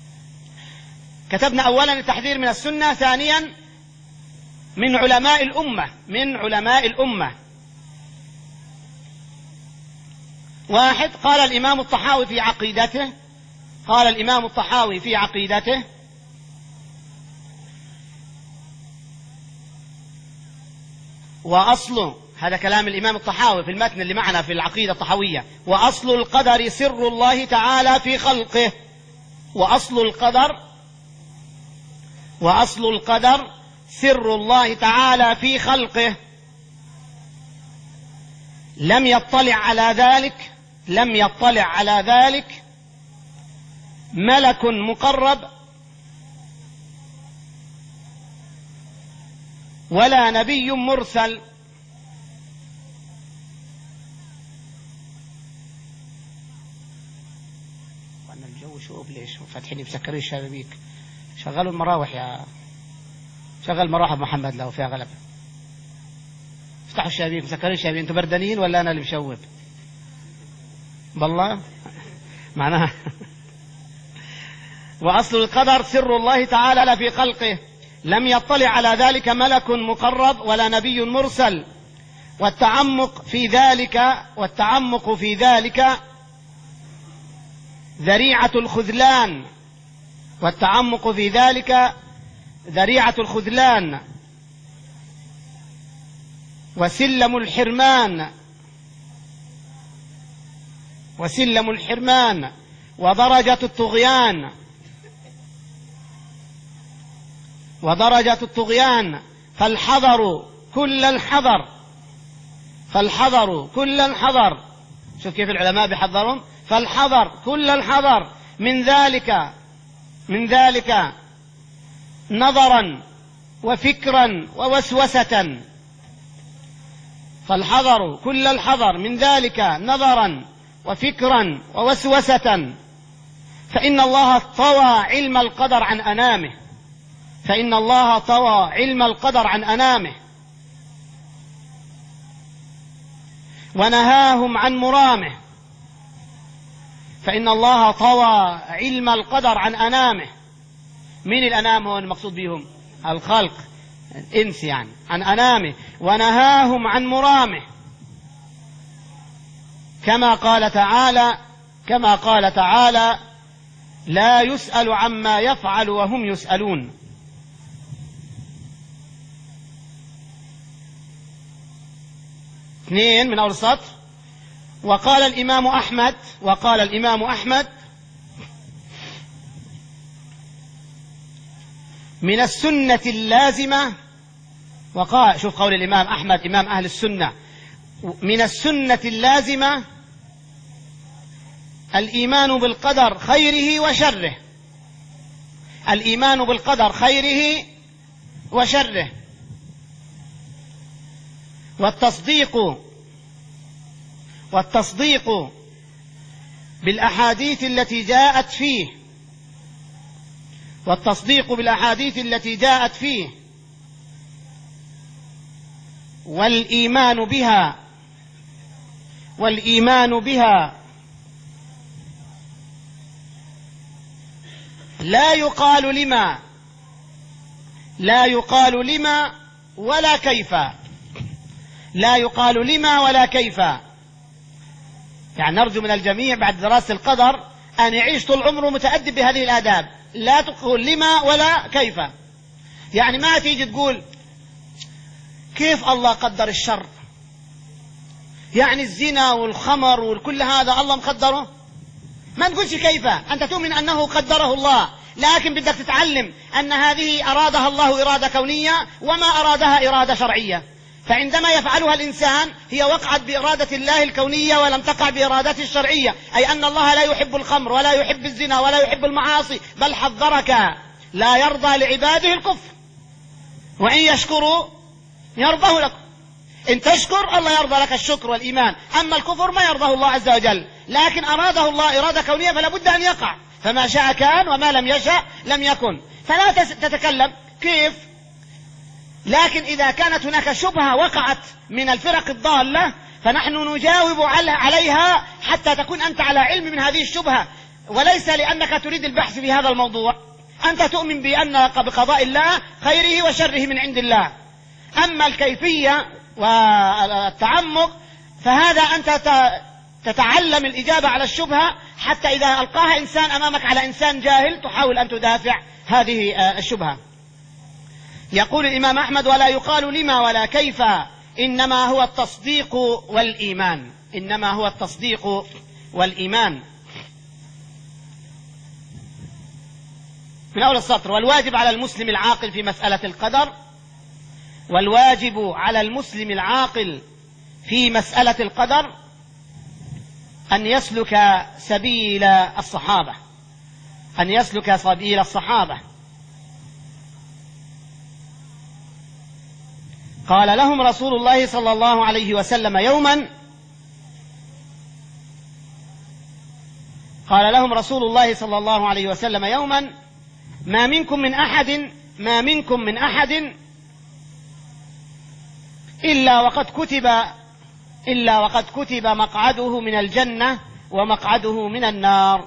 كتبنا أولا التحذير من السنة، ثانيا من علماء الأمة من علماء الأمة واحد قال الإمام الطحاوي في عقيدته قال الإمام الطحاوي في عقيدته وأصل، هذا كلام الإمام الطحاوي في المتن اللي معنا في العقيدة الطحاوية، وأصل القدر سر الله تعالى في خلقه، وأصل القدر وأصل القدر سر الله تعالى في خلقه، لم يطلع على ذلك لم يطلع على ذلك ملك مقرب ولا نبي مرسل. وأن الجو شوب ليش فاتحين بسكرين الشبابيك، شغلوا المراوح يا شغل مراوح محمد لو فيها غلبة. افتحوا الشبابيك، مسكرين الشبابيك، انتوا بردانين ولا انا اللي مشوب؟ بالله معناها وأصل القدر سر الله تعالى في خلقه، لم يطلع على ذلك ملك مقرب ولا نبي مرسل، والتعمق في ذلك والتعمق في ذلك ذريعة الخذلان والتعمق في ذلك ذريعة الخذلان وسلم الحرمان وسلم الحرمان ودرجة الطغيان ودرجة الطغيان فالحذر كل الحذر فالحذر كل الحذر. شوف كيف العلماء بيحذرون، فالحذر كل الحذر من ذلك من ذلك نظرا وفكرا ووسوسة. فالحذر كل الحذر من ذلك نظرا وفكرا ووسوسة، فإن الله طوى علم القدر عن أنامه فإن الله طوى علم القدر عن أنامه ونهاهم عن مرامه. فإن الله طوى علم القدر عن أنامه. مين الأنام هو المقصود بهم؟ الخلق، الإنس يعني، عن أنامه ونهاهم عن مرامه، كما قال تعالى كما قال تعالى لا يسأل عما يفعل وهم يسألون. اثنين من أول السطر. وقال الإمام أحمد وقال الإمام أحمد من السنة اللازمة، وقال شوف قول الإمام أحمد إمام أهل السنة، من السنة اللازمة الإيمان بالقدر خيره وشره الإيمان بالقدر خيره وشره والتصديق والتصديق بالأحاديث التي جاءت فيه والتصديق بالأحاديث التي جاءت فيه والإيمان بها والإيمان بها لا يقال لما لا يقال لما ولا كيف لا يقال لما ولا كيف. يعني نرجو من الجميع بعد دراسة القدر أن يعيش طول عمره متأدب بهذه الآداب. لا تقول لما ولا كيف. يعني ما تيجي تقول كيف الله قدر الشر، يعني الزنا والخمر والكل هذا الله مقدره. ما تقولش كيف، أنت تؤمن أنه قدره الله، لكن بدك تتعلم أن هذه أرادها الله إرادة كونية وما أرادها إرادة شرعية. فعندما يفعلها الإنسان هي وقعت بإرادة الله الكونية ولم تقع بإرادته الشرعية، أي أن الله لا يحب الخمر ولا يحب الزنا ولا يحب المعاصي، بل حذرك لا يرضى لعباده الكفر، وإن يشكروا يرضه لكم. إن تشكر الله يرضى لك الشكر والإيمان، أما الكفر ما يرضاه الله عز وجل، لكن أراده الله إرادة كونية فلا بد أن يقع، فما شاء كان وما لم يشاء لم يكن. فلا تتكلم كيف، لكن إذا كانت هناك شبهة وقعت من الفرق الضالة فنحن نجاوب عليها حتى تكون أنت على علم من هذه الشبهة، وليس لأنك تريد البحث في هذا الموضوع. أنت تؤمن بأن بقضاء الله خيره وشره من عند الله. أما الكيفية والتعمق فهذا أنت تتعلم الإجابة على الشبهة، حتى إذا ألقاها إنسان أمامك على إنسان جاهل تحاول أن تدافع هذه الشبهة. يقول الإمام أحمد ولا يقال لما ولا كيف، إنما هو التصديق والإيمان إنما هو التصديق والإيمان. من أول السطر. والواجب على المسلم العاقل في مسألة القدر والواجب على المسلم العاقل في مسألة القدر أن يسلك سبيل الصحابة أن يسلك سبيل الصحابة قال لهم رسول الله صلى الله عليه وسلم يوما قال لهم رسول الله صلى الله عليه وسلم يوما ما منكم من أحد ما منكم من أحد إلا وقد كتب إلا وقد كتب مقعده من الجنة ومقعده من النار.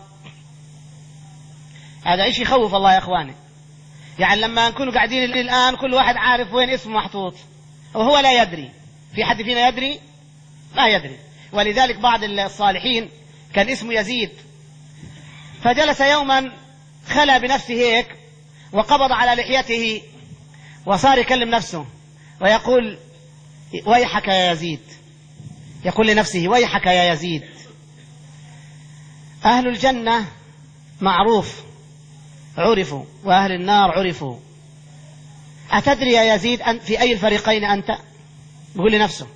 هذا إشي يخوف الله يا إخواني. يعني لما نكون قاعدين الآن كل واحد عارف وين اسمه محطوط وهو لا يدري. في حد فينا يدري؟ لا يدري. ولذلك بعض الصالحين كان اسمه يزيد، فجلس يوما خلى بنفسه هيك وقبض على لحيته وصار يكلم نفسه ويقول ويحك يا يزيد، يقول لنفسه ويحك يا يزيد. أهل الجنة معروف عرفوا وأهل النار عرفوا. أتدري يا يزيد أن في أي الفريقين أنت؟ يقول لنفسه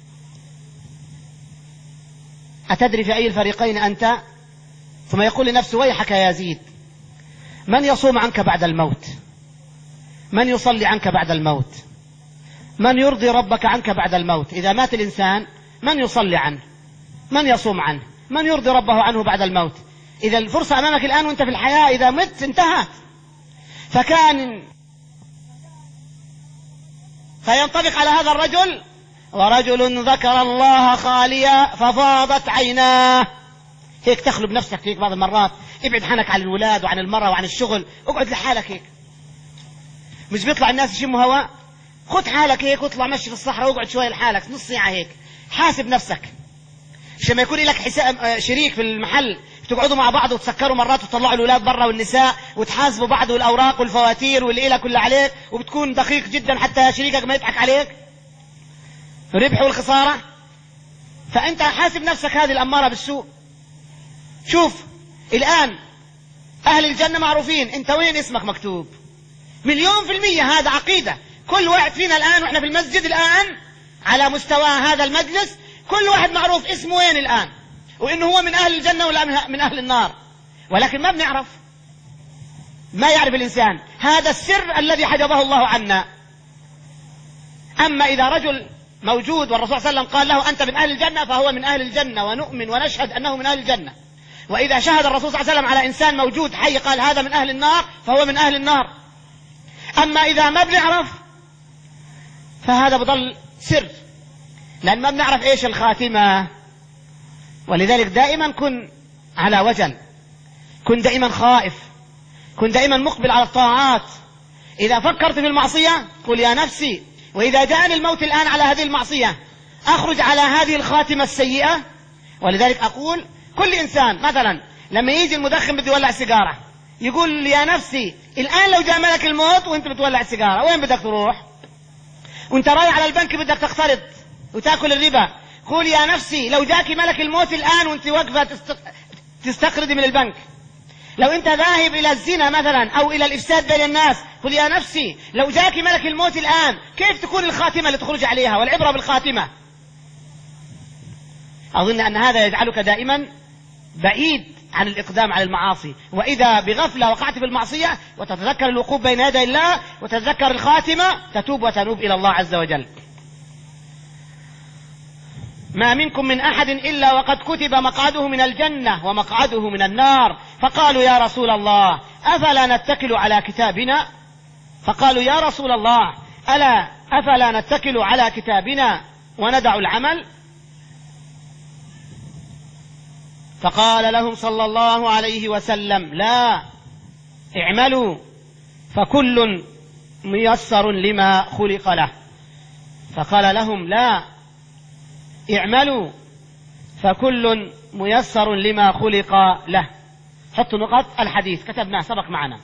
أتدري في أي الفريقين أنت؟ ثم يقول لنفسه ويحك يا يزيد، من يصوم عنك بعد الموت؟ من يصلي عنك بعد الموت؟ من يرضي ربك عنك بعد الموت؟ إذا مات الإنسان من يصلي عنه؟ من يصوم عنه؟ من يرضي ربه عنه بعد الموت؟ إذا الفرصة أمامك الآن وأنت في الحياة، إذا مت انتهت. فكان فينطبق على هذا الرجل ورجل ذكر الله خاليا ففاضت عيناه. هيك تخلو بنفسك هيك بعض المرات، ابعد عنك عن الولاد وعن المرة وعن الشغل، اقعد لحالك هيك. مش بيطلع الناس يشموا هواء؟ خد حالك هيك واطلع مشي في الصحراء واقعد شوية لحالك نص ساعة هيك، حاسب نفسك. عشان ما يكون لك حساب شريك في المحل تقعدوا مع بعض وتسكروا مرات وتطلعوا الأولاد برا والنساء وتحاسبوا بعض والأوراق والفواتير والليلة كلها عليك، وبتكون دقيق جدا حتى شريكك ما يضحك عليك الربح والخسارة. فأنت حاسب نفسك هذه الأمارة بالسوء. شوف الآن أهل الجنة معروفين، أنت وين اسمك مكتوب؟ مليون في المية هذا عقيدة. كل واحد فينا الآن وإحنا في المسجد الآن على مستوى هذا المجلس كل واحد معروف اسمه وين الآن، وإنه هو من أهل الجنة ولا من أهل النار، ولكن ما بنعرف. ما يعرف الإنسان، هذا السر الذي حجبه الله عنا. أما إذا رجل موجود والرسول صلى الله عليه وسلم قال له أنت من أهل الجنة فهو من أهل الجنة، ونؤمن ونشهد أنه من أهل الجنة. وإذا شهد الرسول صلى الله عليه وسلم على إنسان موجود حي قال هذا من أهل النار فهو من أهل النار. أما إذا ما بنعرف فهذا بضل سر، لأن ما بنعرف إيش الخاتمة. ولذلك دائما كن على وجل، كن دائما خائف، كن دائما مقبل على الطاعات. إذا فكرت في المعصية قل يا نفسي وإذا جاءني الموت الآن على هذه المعصية أخرج على هذه الخاتمة السيئة. ولذلك أقول كل إنسان مثلا لما يجي المدخن بده يولع سيجارة يقول يا نفسي الآن لو جاء ملك الموت وانت بتولع السيجارة وين بدك تروح؟ وانت رايح على البنك بدك تقترض وتأكل الربا، قول يا نفسي لو جاك ملك الموت الآن وانت واقفة تستقرضي من البنك. لو انت ذاهب الى الزنا مثلا او الى الافساد بين الناس قل يا نفسي لو جاك ملك الموت الآن كيف تكون الخاتمة اللي تخرج عليها؟ والعبرة بالخاتمة. اظن ان هذا يجعلك دائما بعيد عن الاقدام على المعاصي. واذا بغفلة وقعت في المعصية وتتذكر الوقوف بين يدي الله وتتذكر الخاتمة تتوب وتنوب الى الله عز وجل. ما منكم من أحد إلا وقد كتب مقعده من الجنة ومقعده من النار. فقالوا يا رسول الله أفلا نتكل على كتابنا؟ فقالوا يا رسول الله ألا أفلا نتكل على كتابنا وندع العمل؟ فقال لهم صلى الله عليه وسلم لا، اعملوا فكل ميسر لما خلق له. فقال لهم لا، اعملوا فكل ميسر لما خلق له. حطوا نقط الحديث كتبناه سبق معنا.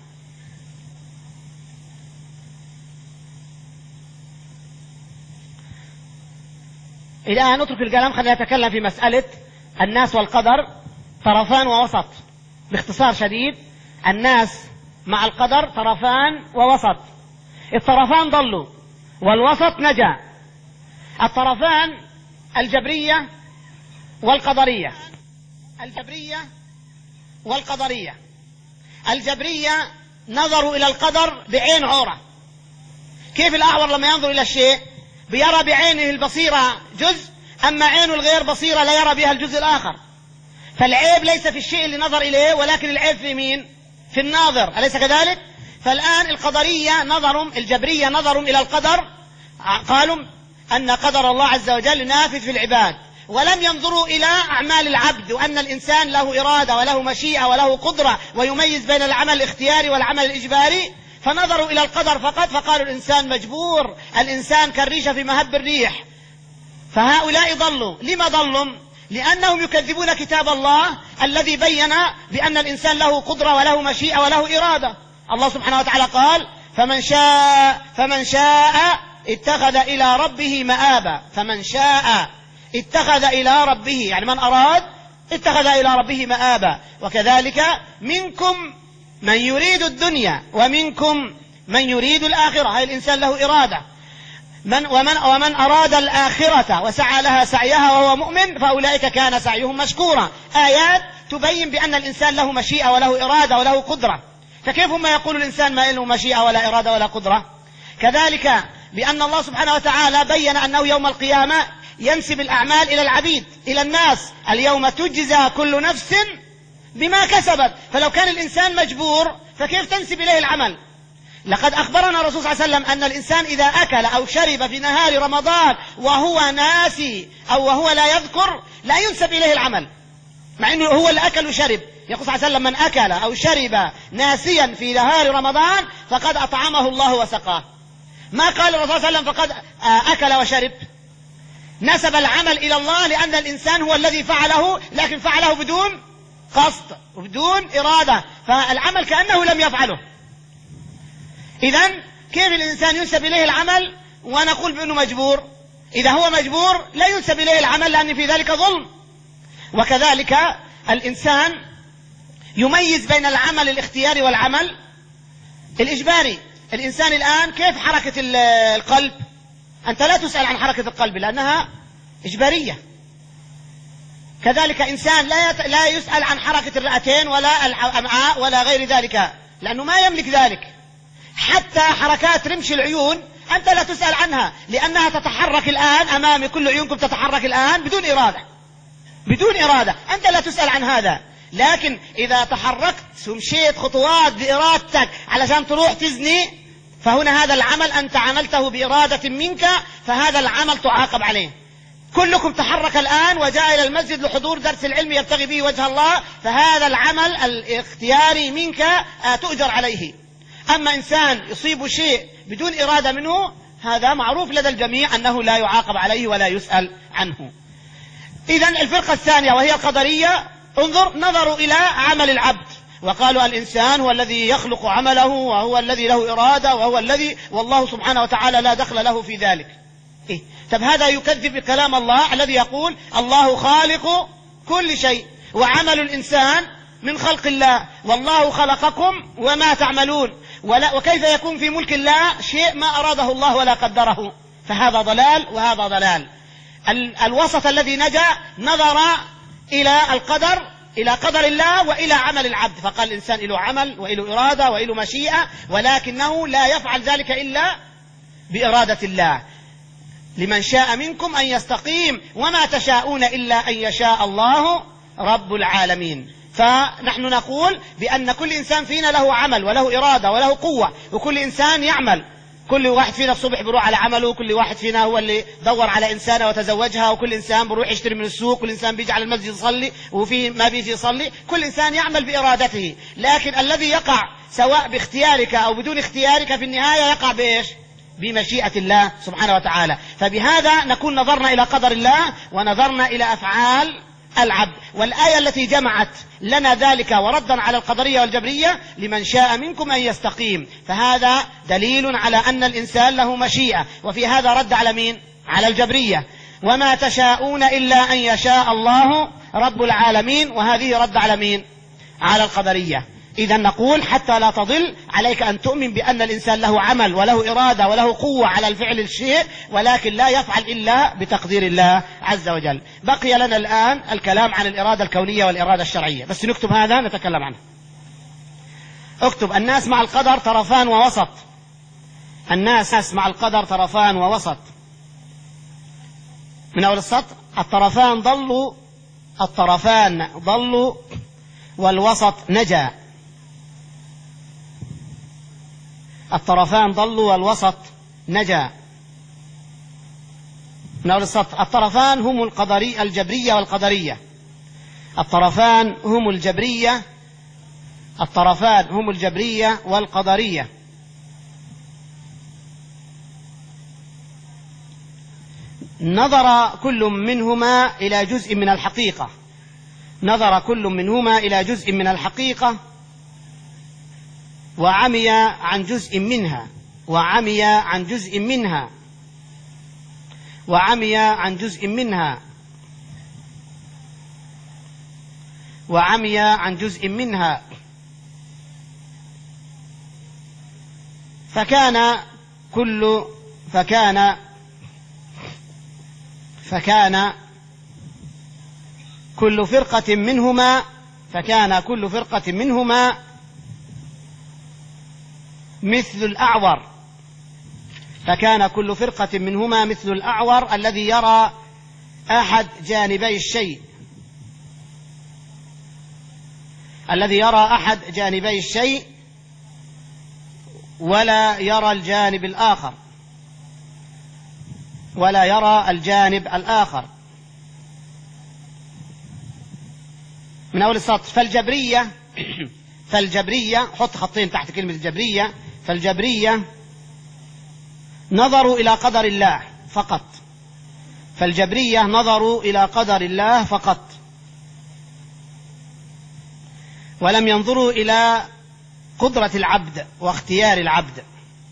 الآن نترك الكلام، خلينا نتكلم في مسألة الناس والقدر طرفان ووسط. باختصار شديد الناس مع القدر طرفان ووسط. الطرفان ضلوا والوسط نجا. الطرفان الجبرية والقدرية. الجبرية والقدرية. الجبرية نظروا إلى القدر بعين عورة. كيف الأعور لما ينظر إلى الشيء بيرى بعينه البصيرة جزء، أما عينه الغير بصيرة لا يرى بها الجزء الآخر. فالعيب ليس في الشيء اللي نظر إليه ولكن العيب في مين؟ في الناظر، أليس كذلك؟ فالآن القدرية نظروا، الجبرية نظروا إلى القدر قالوا أن قدر الله عز وجل نافذ في العباد، ولم ينظروا إلى أعمال العبد، وأن الإنسان له إرادة وله مشيئة وله قدرة ويميز بين العمل الاختياري والعمل الإجباري، فنظروا إلى القدر فقط فقالوا الإنسان مجبور، الإنسان كالريشة في مهب الريح. فهؤلاء ضلوا. لما ضلوا؟ لأنهم يكذبون كتاب الله الذي بين بأن الإنسان له قدرة وله مشيئة وله إرادة. الله سبحانه وتعالى قال فمن شاء فمن شاء اتخذ إلى ربه مآبا. فمن شاء اتخذ إلى ربه، يعني من أراد اتخذ إلى ربه مآبا. وكذلك منكم من يريد الدنيا ومنكم من يريد الآخرة، هاي الإنسان له إرادة. من ومن, ومن أراد الآخرة وسعى لها سعيها وهو مؤمن فأولئك كان سعيهم مشكورا. آيات تبين بأن الإنسان له مشيئة وله إرادة وله قدرة. فكيف هم يقول الإنسان ما له مشيئة ولا إرادة ولا قدرة؟ كذلك بأن الله سبحانه وتعالى بين أنه يوم القيامة ينسب الأعمال إلى العبيد، إلى الناس. اليوم تجزى كل نفس بما كسبت. فلو كان الإنسان مجبور فكيف تنسب إليه العمل؟ لقد أخبرنا الرسول صلى الله عليه وسلم أن الإنسان إذا أكل أو شرب في نهار رمضان وهو ناسي أو وهو لا يذكر لا ينسب إليه العمل، مع أنه هو اللي أكل وشرب. يقول صلى الله عليه وسلم من أكل أو شرب ناسيا في نهار رمضان فقد أطعمه الله وسقاه. ما قال الرسول صلى الله عليه وسلم فقد أكل وشرب، نسب العمل إلى الله لأن الإنسان هو الذي فعله، لكن فعله بدون قصد وبدون إرادة، فالعمل كأنه لم يفعله. إذن كيف الإنسان ينسب إليه العمل ونقول بأنه مجبور؟ إذا هو مجبور لا ينسب إليه العمل لأن في ذلك ظلم. وكذلك الإنسان يميز بين العمل الاختياري والعمل الإجباري. الإنسان الآن كيف حركة القلب؟ أنت لا تسأل عن حركة القلب لأنها إجبارية. كذلك إنسان لا لا يسأل عن حركة الرئتين ولا الأمعاء ولا غير ذلك لأنه ما يملك ذلك. حتى حركات رمش العيون أنت لا تسأل عنها لأنها تتحرك الآن أمام كل عيونكم، تتحرك الآن بدون إرادة، بدون إرادة، أنت لا تسأل عن هذا. لكن إذا تحركت ومشيت خطوات بإرادتك علشان تروح تزني فهنا هذا العمل أنت عملته بإرادة منك، فهذا العمل تعاقب عليه. كلكم تحرك الآن وجاء إلى المسجد لحضور درس العلم يبتغي به وجه الله، فهذا العمل الاختياري منك تؤجر عليه. أما إنسان يصيب شيء بدون إرادة منه هذا معروف لدى الجميع أنه لا يعاقب عليه ولا يسأل عنه. إذن الفرقة الثانية وهي القدرية انظر نظروا إلى عمل العبد وقالوا الإنسان هو الذي يخلق عمله وهو الذي له إرادة وهو الذي والله سبحانه وتعالى لا دخل له في ذلك. إيه؟ طب هذا يكذب بكلام الله الذي يقول الله خالق كل شيء وعمل الإنسان من خلق الله والله خلقكم وما تعملون، ولا وكيف يكون في ملك الله شيء ما أراده الله ولا قدره؟ فهذا ضلال وهذا ضلال. ال الوسط الذي نجا نظر إلى القدر، إلى قدر الله وإلى عمل العبد، فقال الإنسان له عمل وله إرادة وله مشيئة ولكنه لا يفعل ذلك إلا بإرادة الله. لمن شاء منكم أن يستقيم وما تشاءون إلا أن يشاء الله رب العالمين. فنحن نقول بأن كل إنسان فينا له عمل وله إرادة وله قوة، وكل إنسان يعمل. كل واحد فينا الصبح بيروح على عمله، كل واحد فينا هو اللي دور على إنسانة وتزوجها، وكل إنسان بيروح يشتري من السوق، كل إنسان بيجي على المسجد يصلي وفي ما بيجي يصلي، كل إنسان يعمل بإرادته. لكن الذي يقع سواء باختيارك أو بدون اختيارك في النهاية يقع بإيش؟ بمشيئة الله سبحانه وتعالى. فبهذا نكون نظرنا إلى قدر الله ونظرنا إلى أفعال العبد. والآية التي جمعت لنا ذلك وردا على القدرية والجبرية لمن شاء منكم أن يستقيم، فهذا دليل على أن الإنسان له مشيئة. وفي هذا رد على مين؟ على الجبرية. وما تشاءون إلا أن يشاء الله رب العالمين، وهذه رد على مين؟ على القدرية. إذا نقول حتى لا تضل عليك أن تؤمن بأن الإنسان له عمل وله إرادة وله قوة على الفعل الشيء، ولكن لا يفعل إلا بتقدير الله عز وجل. بقي لنا الآن الكلام عن الإرادة الكونية والإرادة الشرعية، بس نكتب هذا نتكلم عنه. اكتب الناس مع القدر طرفان ووسط. الناس مع القدر طرفان ووسط. من أول السطر: الطرفان ضلوا الطرفان ضلوا والوسط نجا. الطرفان ضلوا والوسط نجا. من أول السطر. الطرفان هم القدري الجبرية والقدرية. الطرفان هم الجبرية الطرفان هم الجبرية والقدرية. نظر كل منهما إلى جزء من الحقيقة نظر كل منهما إلى جزء من الحقيقة وعمي عن جزء منها وعمي عن جزء منها وعمي عن جزء منها وعمي عن جزء منها فكان كل فكان فكان كل فرقة منهما فكان كل فرقة منهما مثل الأعور فكان كل فرقة منهما مثل الأعور الذي يرى أحد جانبي الشيء الذي يرى أحد جانبي الشيء ولا يرى الجانب الآخر ولا يرى الجانب الآخر. من أول السطر. فالجبرية فالجبرية حط خطين تحت كلمة الجبرية. فالجبرية نظروا إلى قدر الله فقط فالجبرية نظروا إلى قدر الله فقط ولم ينظروا إلى قدرة العبد واختيار العبد.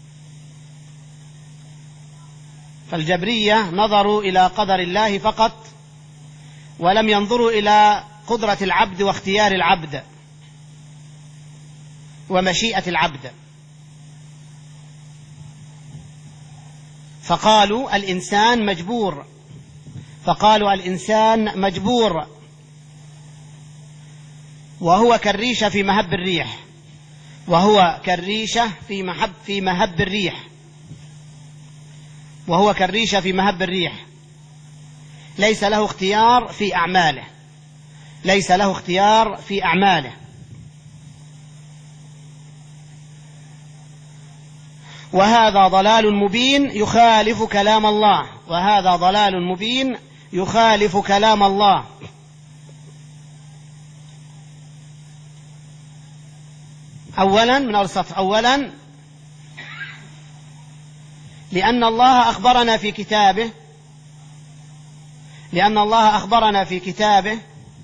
فالجبرية نظروا إلى قدر الله فقط ولم ينظروا إلى قدرة العبد واختيار العبد ومشيئة العبد. فقالوا الإنسان مجبور فقالوا الإنسان مجبور وهو كالريشة في مهب الريح وهو كالريشة في مهب في مهب الريح وهو كالريشة في مهب الريح ليس له اختيار في أعماله ليس له اختيار في أعماله وهذا ضلال مبين يخالف كلام الله وهذا ضلال مبين يخالف كلام الله. أولا من أول السطر. أولا لأن الله أخبرنا في كتابه لأن الله أخبرنا في كتابه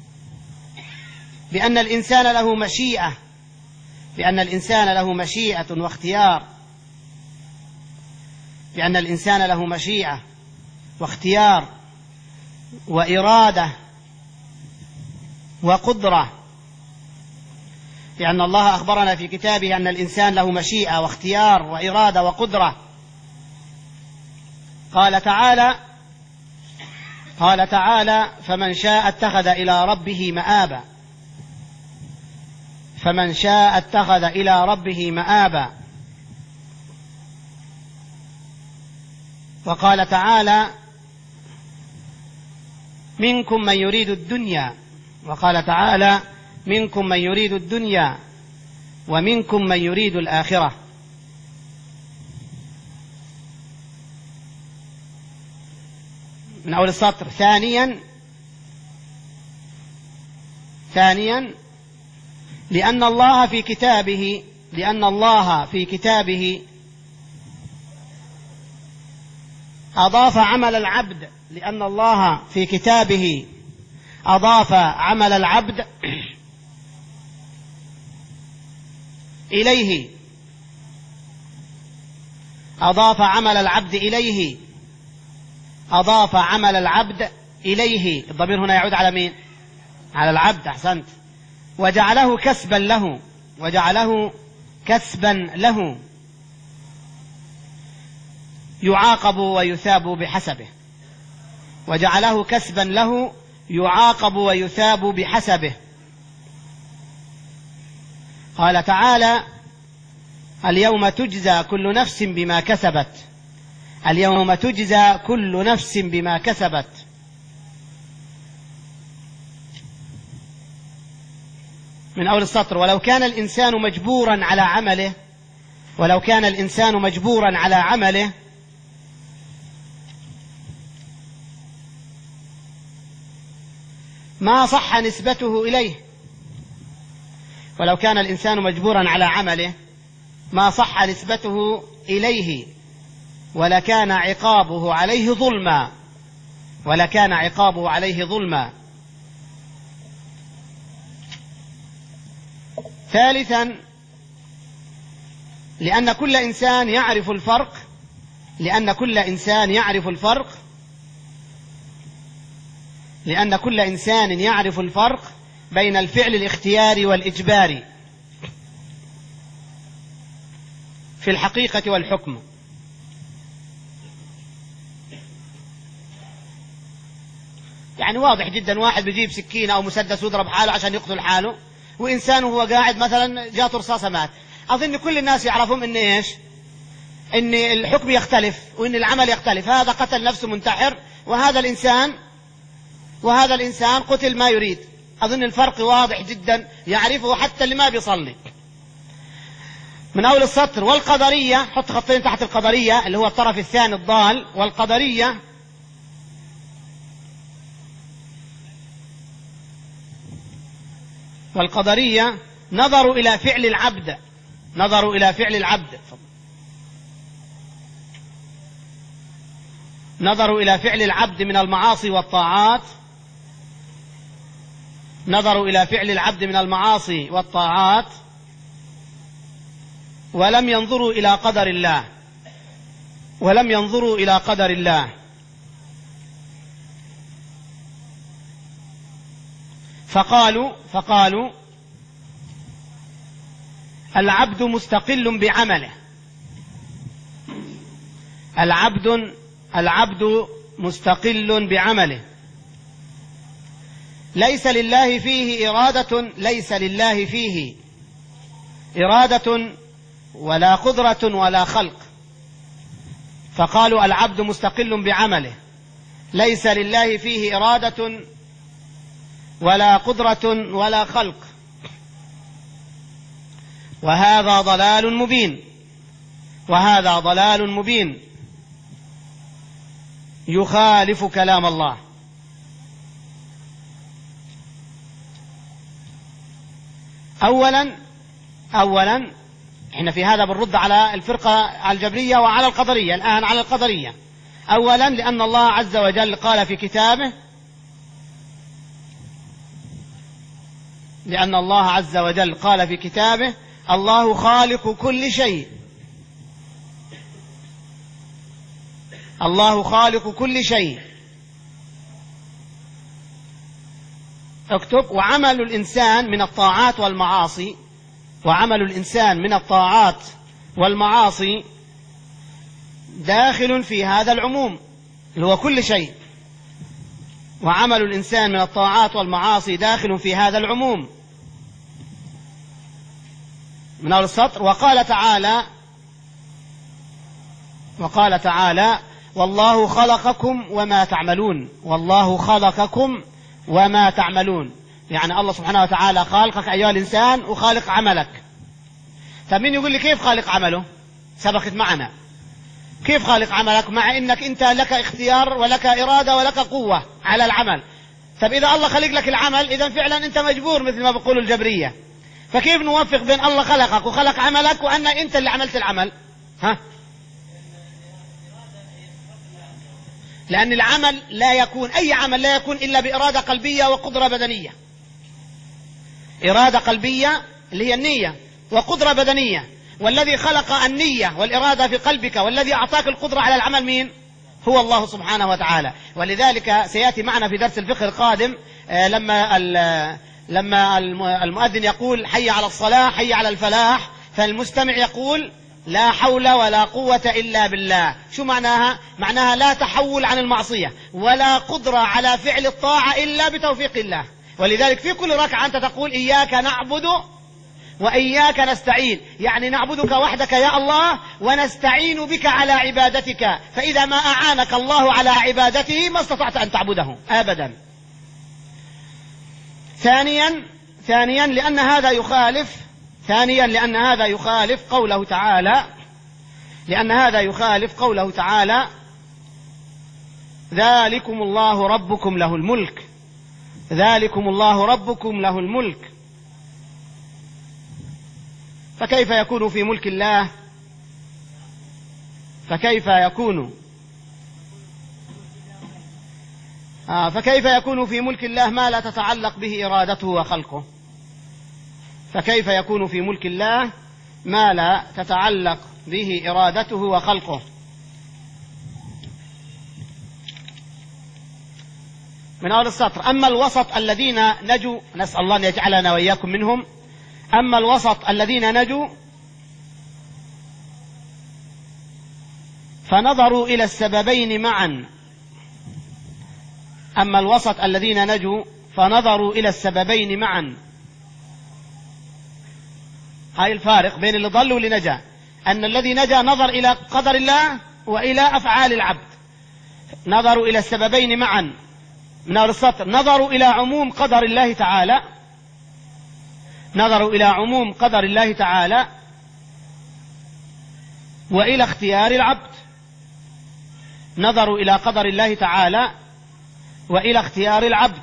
بأن الإنسان له مشيئة بأن الإنسان له مشيئة واختيار بأن الإنسان له مشيئة واختيار وإرادة وقدرة لأن الله أخبرنا في كتابه أن الإنسان له مشيئة واختيار وإرادة وقدرة. قال تعالى قال تعالى فمن شاء اتخذ إلى ربه مآبا فمن شاء اتخذ إلى ربه مآبا. وقال تعالى منكم من يريد الدنيا وقال تعالى منكم من يريد الدنيا ومنكم من يريد الآخرة. من أول السطر. ثانيا ثانيا لأن الله في كتابه لأن الله في كتابه أضاف عمل العبد لأن الله في كتابه أضاف عمل العبد إليه أضاف عمل العبد إليه أضاف عمل العبد إليه. الضمير هنا يعود على مين؟ على العبد. أحسنت. وجعله كسبا له وجعله كسبا له يعاقب ويثاب بحسبه وجعله كسبا له يعاقب ويثاب بحسبه. قال تعالى اليوم تجزى كل نفس بما كسبت اليوم تجزى كل نفس بما كسبت. من أول السطر. ولو كان الإنسان مجبورا على عمله ولو كان الإنسان مجبورا على عمله ما صح نسبته إليه، ولو كان الإنسان مجبورا على عمله ما صح نسبته إليه، ولكان عقابه عليه ظلما، ولكان عقابه عليه ظلما. ثالثا، لأن كل إنسان يعرف الفرق لأن كل إنسان يعرف الفرق لأن كل إنسان يعرف الفرق بين الفعل الاختياري والإجباري في الحقيقة والحكم. يعني واضح جدا، واحد بيجيب سكينة أو مسدس ويضرب حاله عشان يقتل حاله، وإنسان وهو قاعد مثلا جاته رصاصة مات. أظن كل الناس يعرفون إن إيش؟ إن الحكم يختلف وإن العمل يختلف. هذا قتل نفسه منتحر، وهذا الإنسان وهذا الإنسان قتل ما يريد. أظن الفرق واضح جدا يعرفه حتى اللي ما بيصلي. من أول السطر: والقدرية، حط خطين تحت القدرية اللي هو الطرف الثاني الضال. والقدرية والقدرية نظروا إلى فعل العبد نظروا إلى فعل العبد نظروا إلى فعل العبد من المعاصي والطاعات نظروا إلى فعل العبد من المعاصي والطاعات ولم ينظروا إلى قدر الله ولم ينظروا إلى قدر الله فقالوا فقالوا العبد مستقل بعمله العبد العبد مستقل بعمله ليس لله فيه إرادة ليس لله فيه إرادة ولا قدرة ولا خلق. فقالوا العبد مستقل بعمله ليس لله فيه إرادة ولا قدرة ولا خلق، وهذا ضلال مبين وهذا ضلال مبين يخالف كلام الله. أولا أولا احنا في هذا بنرد على الفرقة الجبرية وعلى القدرية. الآن على القدرية. أولا لأن الله عز وجل قال في كتابه لأن الله عز وجل قال في كتابه الله خالق كل شيء الله خالق كل شيء. اكتب: وعمل الإنسان من الطاعات والمعاصي وعمل الإنسان من الطاعات والمعاصي داخل في هذا العموم اللي هو كل شيء. وعمل الإنسان من الطاعات والمعاصي داخل في هذا العموم. من أول السطر: وقال تعالى وقال تعالى والله خلقكم وما تعملون والله خلقكم وما تعملون. يعني الله سبحانه وتعالى خالقك أيها الإنسان وخالق عملك. فمن يقول لي كيف خالق عمله؟ سبقت معنا. كيف خالق عملك مع إنك أنت لك اختيار ولك إرادة ولك قوة على العمل؟ طب إذا الله خلق لك العمل إذا فعلا أنت مجبور مثل ما بيقولوا الجبرية. فكيف نوفق بين الله خلقك وخلق عملك وأن أنت اللي عملت العمل؟ ها؟ لأن العمل لا يكون أي عمل لا يكون إلا بإرادة قلبية وقدرة بدنية. إرادة قلبية اللي هي النية وقدرة بدنية. والذي خلق النية والإرادة في قلبك والذي أعطاك القدرة على العمل مين؟ هو الله سبحانه وتعالى. ولذلك سيأتي معنا في درس الفقه القادم لما لما المؤذن يقول حي على الصلاة حي على الفلاح، فالمستمع يقول لا حول ولا قوة إلا بالله. شو معناها؟ معناها لا تحول عن المعصية ولا قدرة على فعل الطاعة إلا بتوفيق الله. ولذلك في كل ركعة أنت تقول إياك نعبد وإياك نستعين، يعني نعبدك وحدك يا الله ونستعين بك على عبادتك، فإذا ما أعانك الله على عبادته ما استطعت أن تعبده أبدا. ثانيا ثانيا لأن هذا يخالف ثانيا لأن هذا يخالف قوله تعالى لأن هذا يخالف قوله تعالى ذلكم الله ربكم له الملك ذلكم الله ربكم له الملك. فكيف يكون في ملك الله فكيف يكون آه فكيف يكون في ملك الله ما لا تتعلق به إرادته وخلقه؟ فكيف يكون في ملك الله ما لا تتعلق به إرادته وخلقه؟ من أول السطر: أما الوسط الذين نجوا، نسأل الله أن يجعلنا وإياكم منهم. أما الوسط الذين نجوا فنظروا إلى السببين معا. أما الوسط الذين نجوا فنظروا إلى السببين معا. هاي الفارق بين اللي ضل واللي نجا، أن الذي نجا نظر إلى قدر الله وإلى أفعال العبد، نظروا إلى السببين معا. من أول السطر: نظروا إلى عموم قدر الله تعالى، نظروا إلى عموم قدر الله تعالى وإلى اختيار العبد. نظروا إلى قدر الله تعالى وإلى اختيار العبد.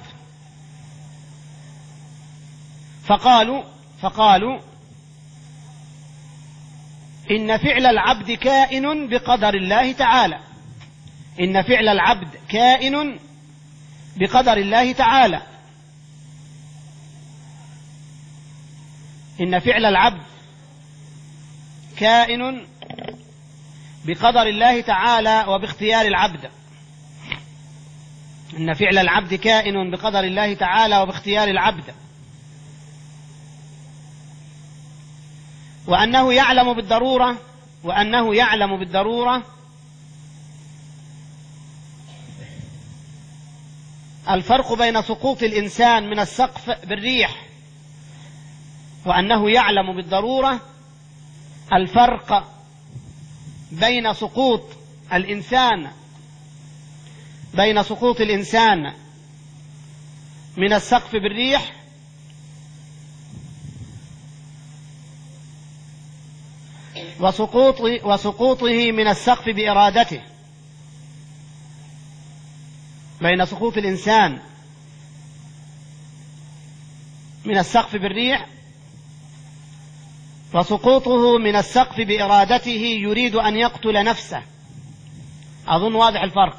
فقالوا فقالوا إن فعل العبد كائن بقدر الله تعالى. إن فعل العبد كائن بقدر الله تعالى. إن فعل العبد كائن بقدر الله تعالى وباختيار العبد. إن فعل العبد كائن بقدر الله تعالى وباختيار العبد، وأنه يعلم بالضرورة وأنه يعلم بالضرورة الفرق بين سقوط الإنسان من السقف بالريح، وأنه يعلم بالضرورة الفرق بين سقوط الإنسان بين سقوط الإنسان من السقف بالريح وسقوط وسقوطه من السقف بإرادته. بين سقوط الإنسان من السقف بالريح وسقوطه من السقف بإرادته يريد أن يقتل نفسه. أظن واضح الفرق.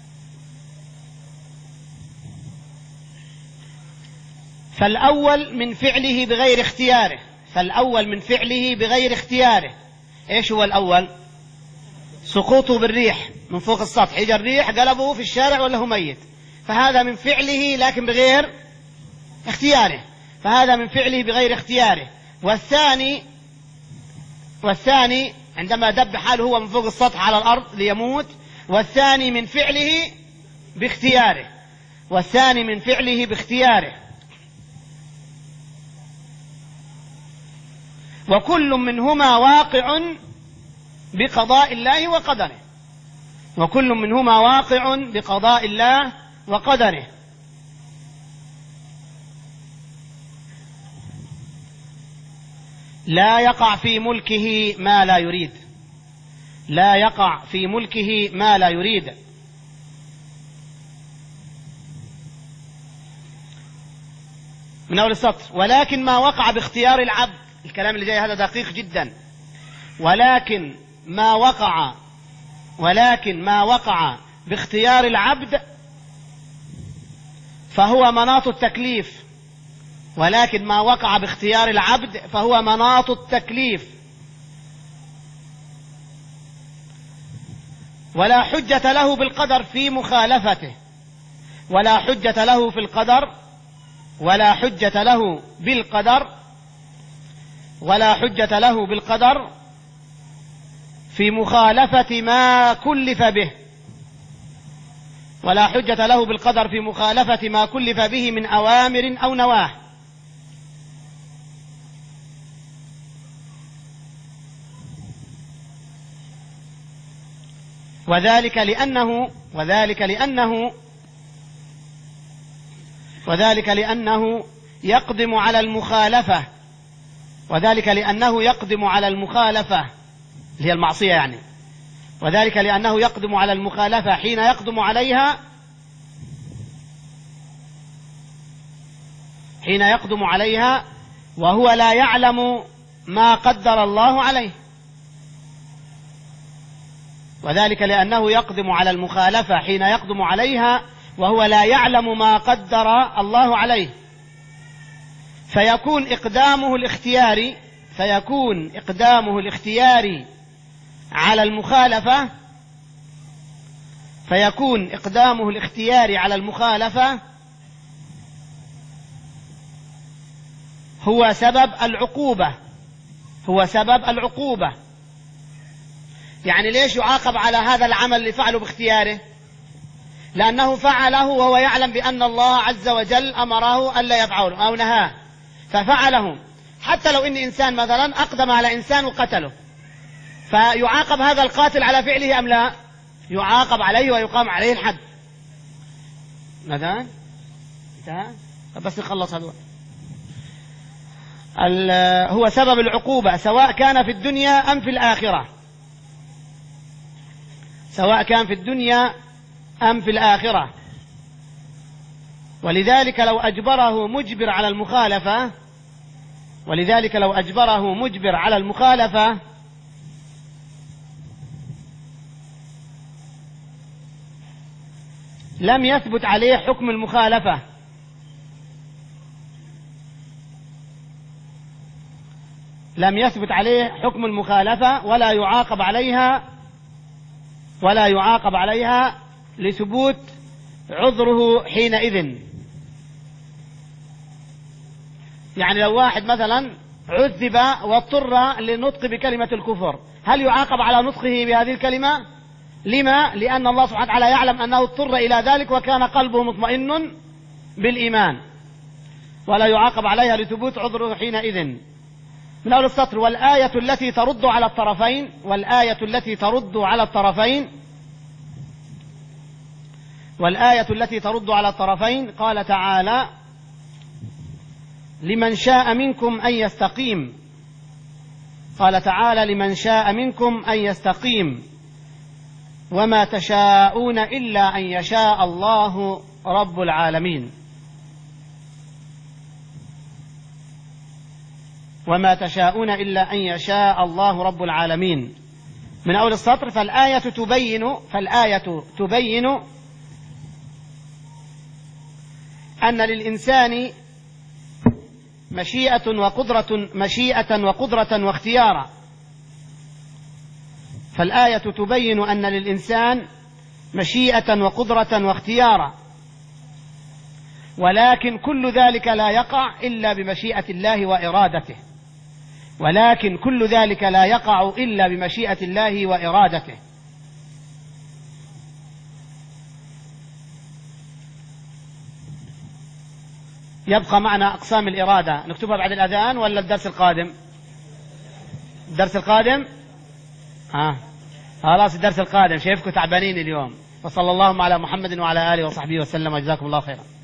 فالأول من فعله بغير اختياره فالأول من فعله بغير اختياره إيش هو الأول؟ سقوطه بالريح من فوق السطح، إجا الريح قلبه في الشارع ولا هو ميت، فهذا من فعله لكن بغير اختياره، فهذا من فعله بغير اختياره. والثاني والثاني عندما دب حاله هو من فوق السطح على الأرض ليموت، والثاني من فعله باختياره والثاني من فعله باختياره وكل منهما واقع بقضاء الله وقدره وكل منهما واقع بقضاء الله وقدره. لا يقع في ملكه ما لا يريد لا يقع في ملكه ما لا يريد من أول السطر: ولكن ما وقع باختيار العبد. الكلام اللي جاي هذا دقيق جدا. ولكن ما وقع ولكن ما وقع باختيار العبد فهو مناط التكليف ولكن ما وقع باختيار العبد فهو مناط التكليف ولا حجة له بالقدر في مخالفته ولا حجة له في القدر ولا حجة له بالقدر ولا حجة له بالقدر في مخالفة ما كلف به ولا حجة له بالقدر في مخالفة ما كلف به من أوامر أو نواه. وذلك لأنه وذلك لأنه وذلك لأنه يقدم على المخالفة وذلك لأنه يقدم على المخالفة اللي هي المعصية يعني وذلك لأنه يقدم على المخالفة حين يقدم عليها حين يقدم عليها وهو لا يعلم ما قدر الله عليه، وذلك لأنه يقدم على المخالفة حين يقدم عليها وهو لا يعلم ما قدر الله عليه، فيكون إقدامه الاختياري فيكون إقدامه الاختياري على المخالفة فيكون إقدامه الاختياري على المخالفة هو سبب العقوبة هو سبب العقوبة. يعني ليش يعاقب على هذا العمل اللي فعله باختياره؟ لأنه فعله وهو يعلم بأن الله عز وجل أمره ألا يفعله أو نهاه ففعله، حتى لو إن إنسان مثلا أقدم على إنسان وقتله، فيعاقب هذا القاتل على فعله أم لا؟ يعاقب عليه ويقام عليه الحد مثلا. انتهى؟ بس نخلص هذا. هو سبب العقوبة سواء كان في الدنيا أم في الآخرة سواء كان في الدنيا أم في الآخرة. ولذلك لو أجبره مجبر على المخالفة ولذلك لو أجبره مجبر على المخالفة لم يثبت عليه حكم المخالفة، لم يثبت عليه حكم المخالفة ولا يعاقب عليها ولا يعاقب عليها لثبوت عذره حينئذ. يعني لو واحد مثلا عذب واضطر للنطق بكلمة الكفر، هل يعاقب على نطقه بهذه الكلمة؟ لما؟ لأن الله سبحانه وتعالى يعلم أنه اضطر إلى ذلك وكان قلبه مطمئن بالإيمان، ولا يعاقب عليها لثبوت عذره حينئذ. من أول السطر: والآية التي ترد على الطرفين والآية التي ترد على الطرفين والآية التي ترد على الطرفين قال تعالى: لمن شاء منكم أن يستقيم. قال تعالى: لمن شاء منكم أن يستقيم وما تشاءون إلا أن يشاء الله رب العالمين. وما تشاءون إلا أن يشاء الله رب العالمين. من أول السطر: فالآية تبين فالآية تبين أن للإنسان مشيئة وقدرة مشيئة وقدرة واختيارا. فالآية تبين أن للإنسان مشيئة وقدرة واختيارا، ولكن كل ذلك لا يقع إلا بمشيئة الله وإرادته ولكن كل ذلك لا يقع إلا بمشيئة الله وإرادته. يبقى معنا أقسام الإرادة، نكتبها بعد الأذان ولا الدرس القادم؟ الدرس القادم؟ آه. خلاص الدرس القادم، شايفكم تعبانين اليوم. وصلى الله على محمد وعلى آله وصحبه وسلم، وجزاكم الله خيرا.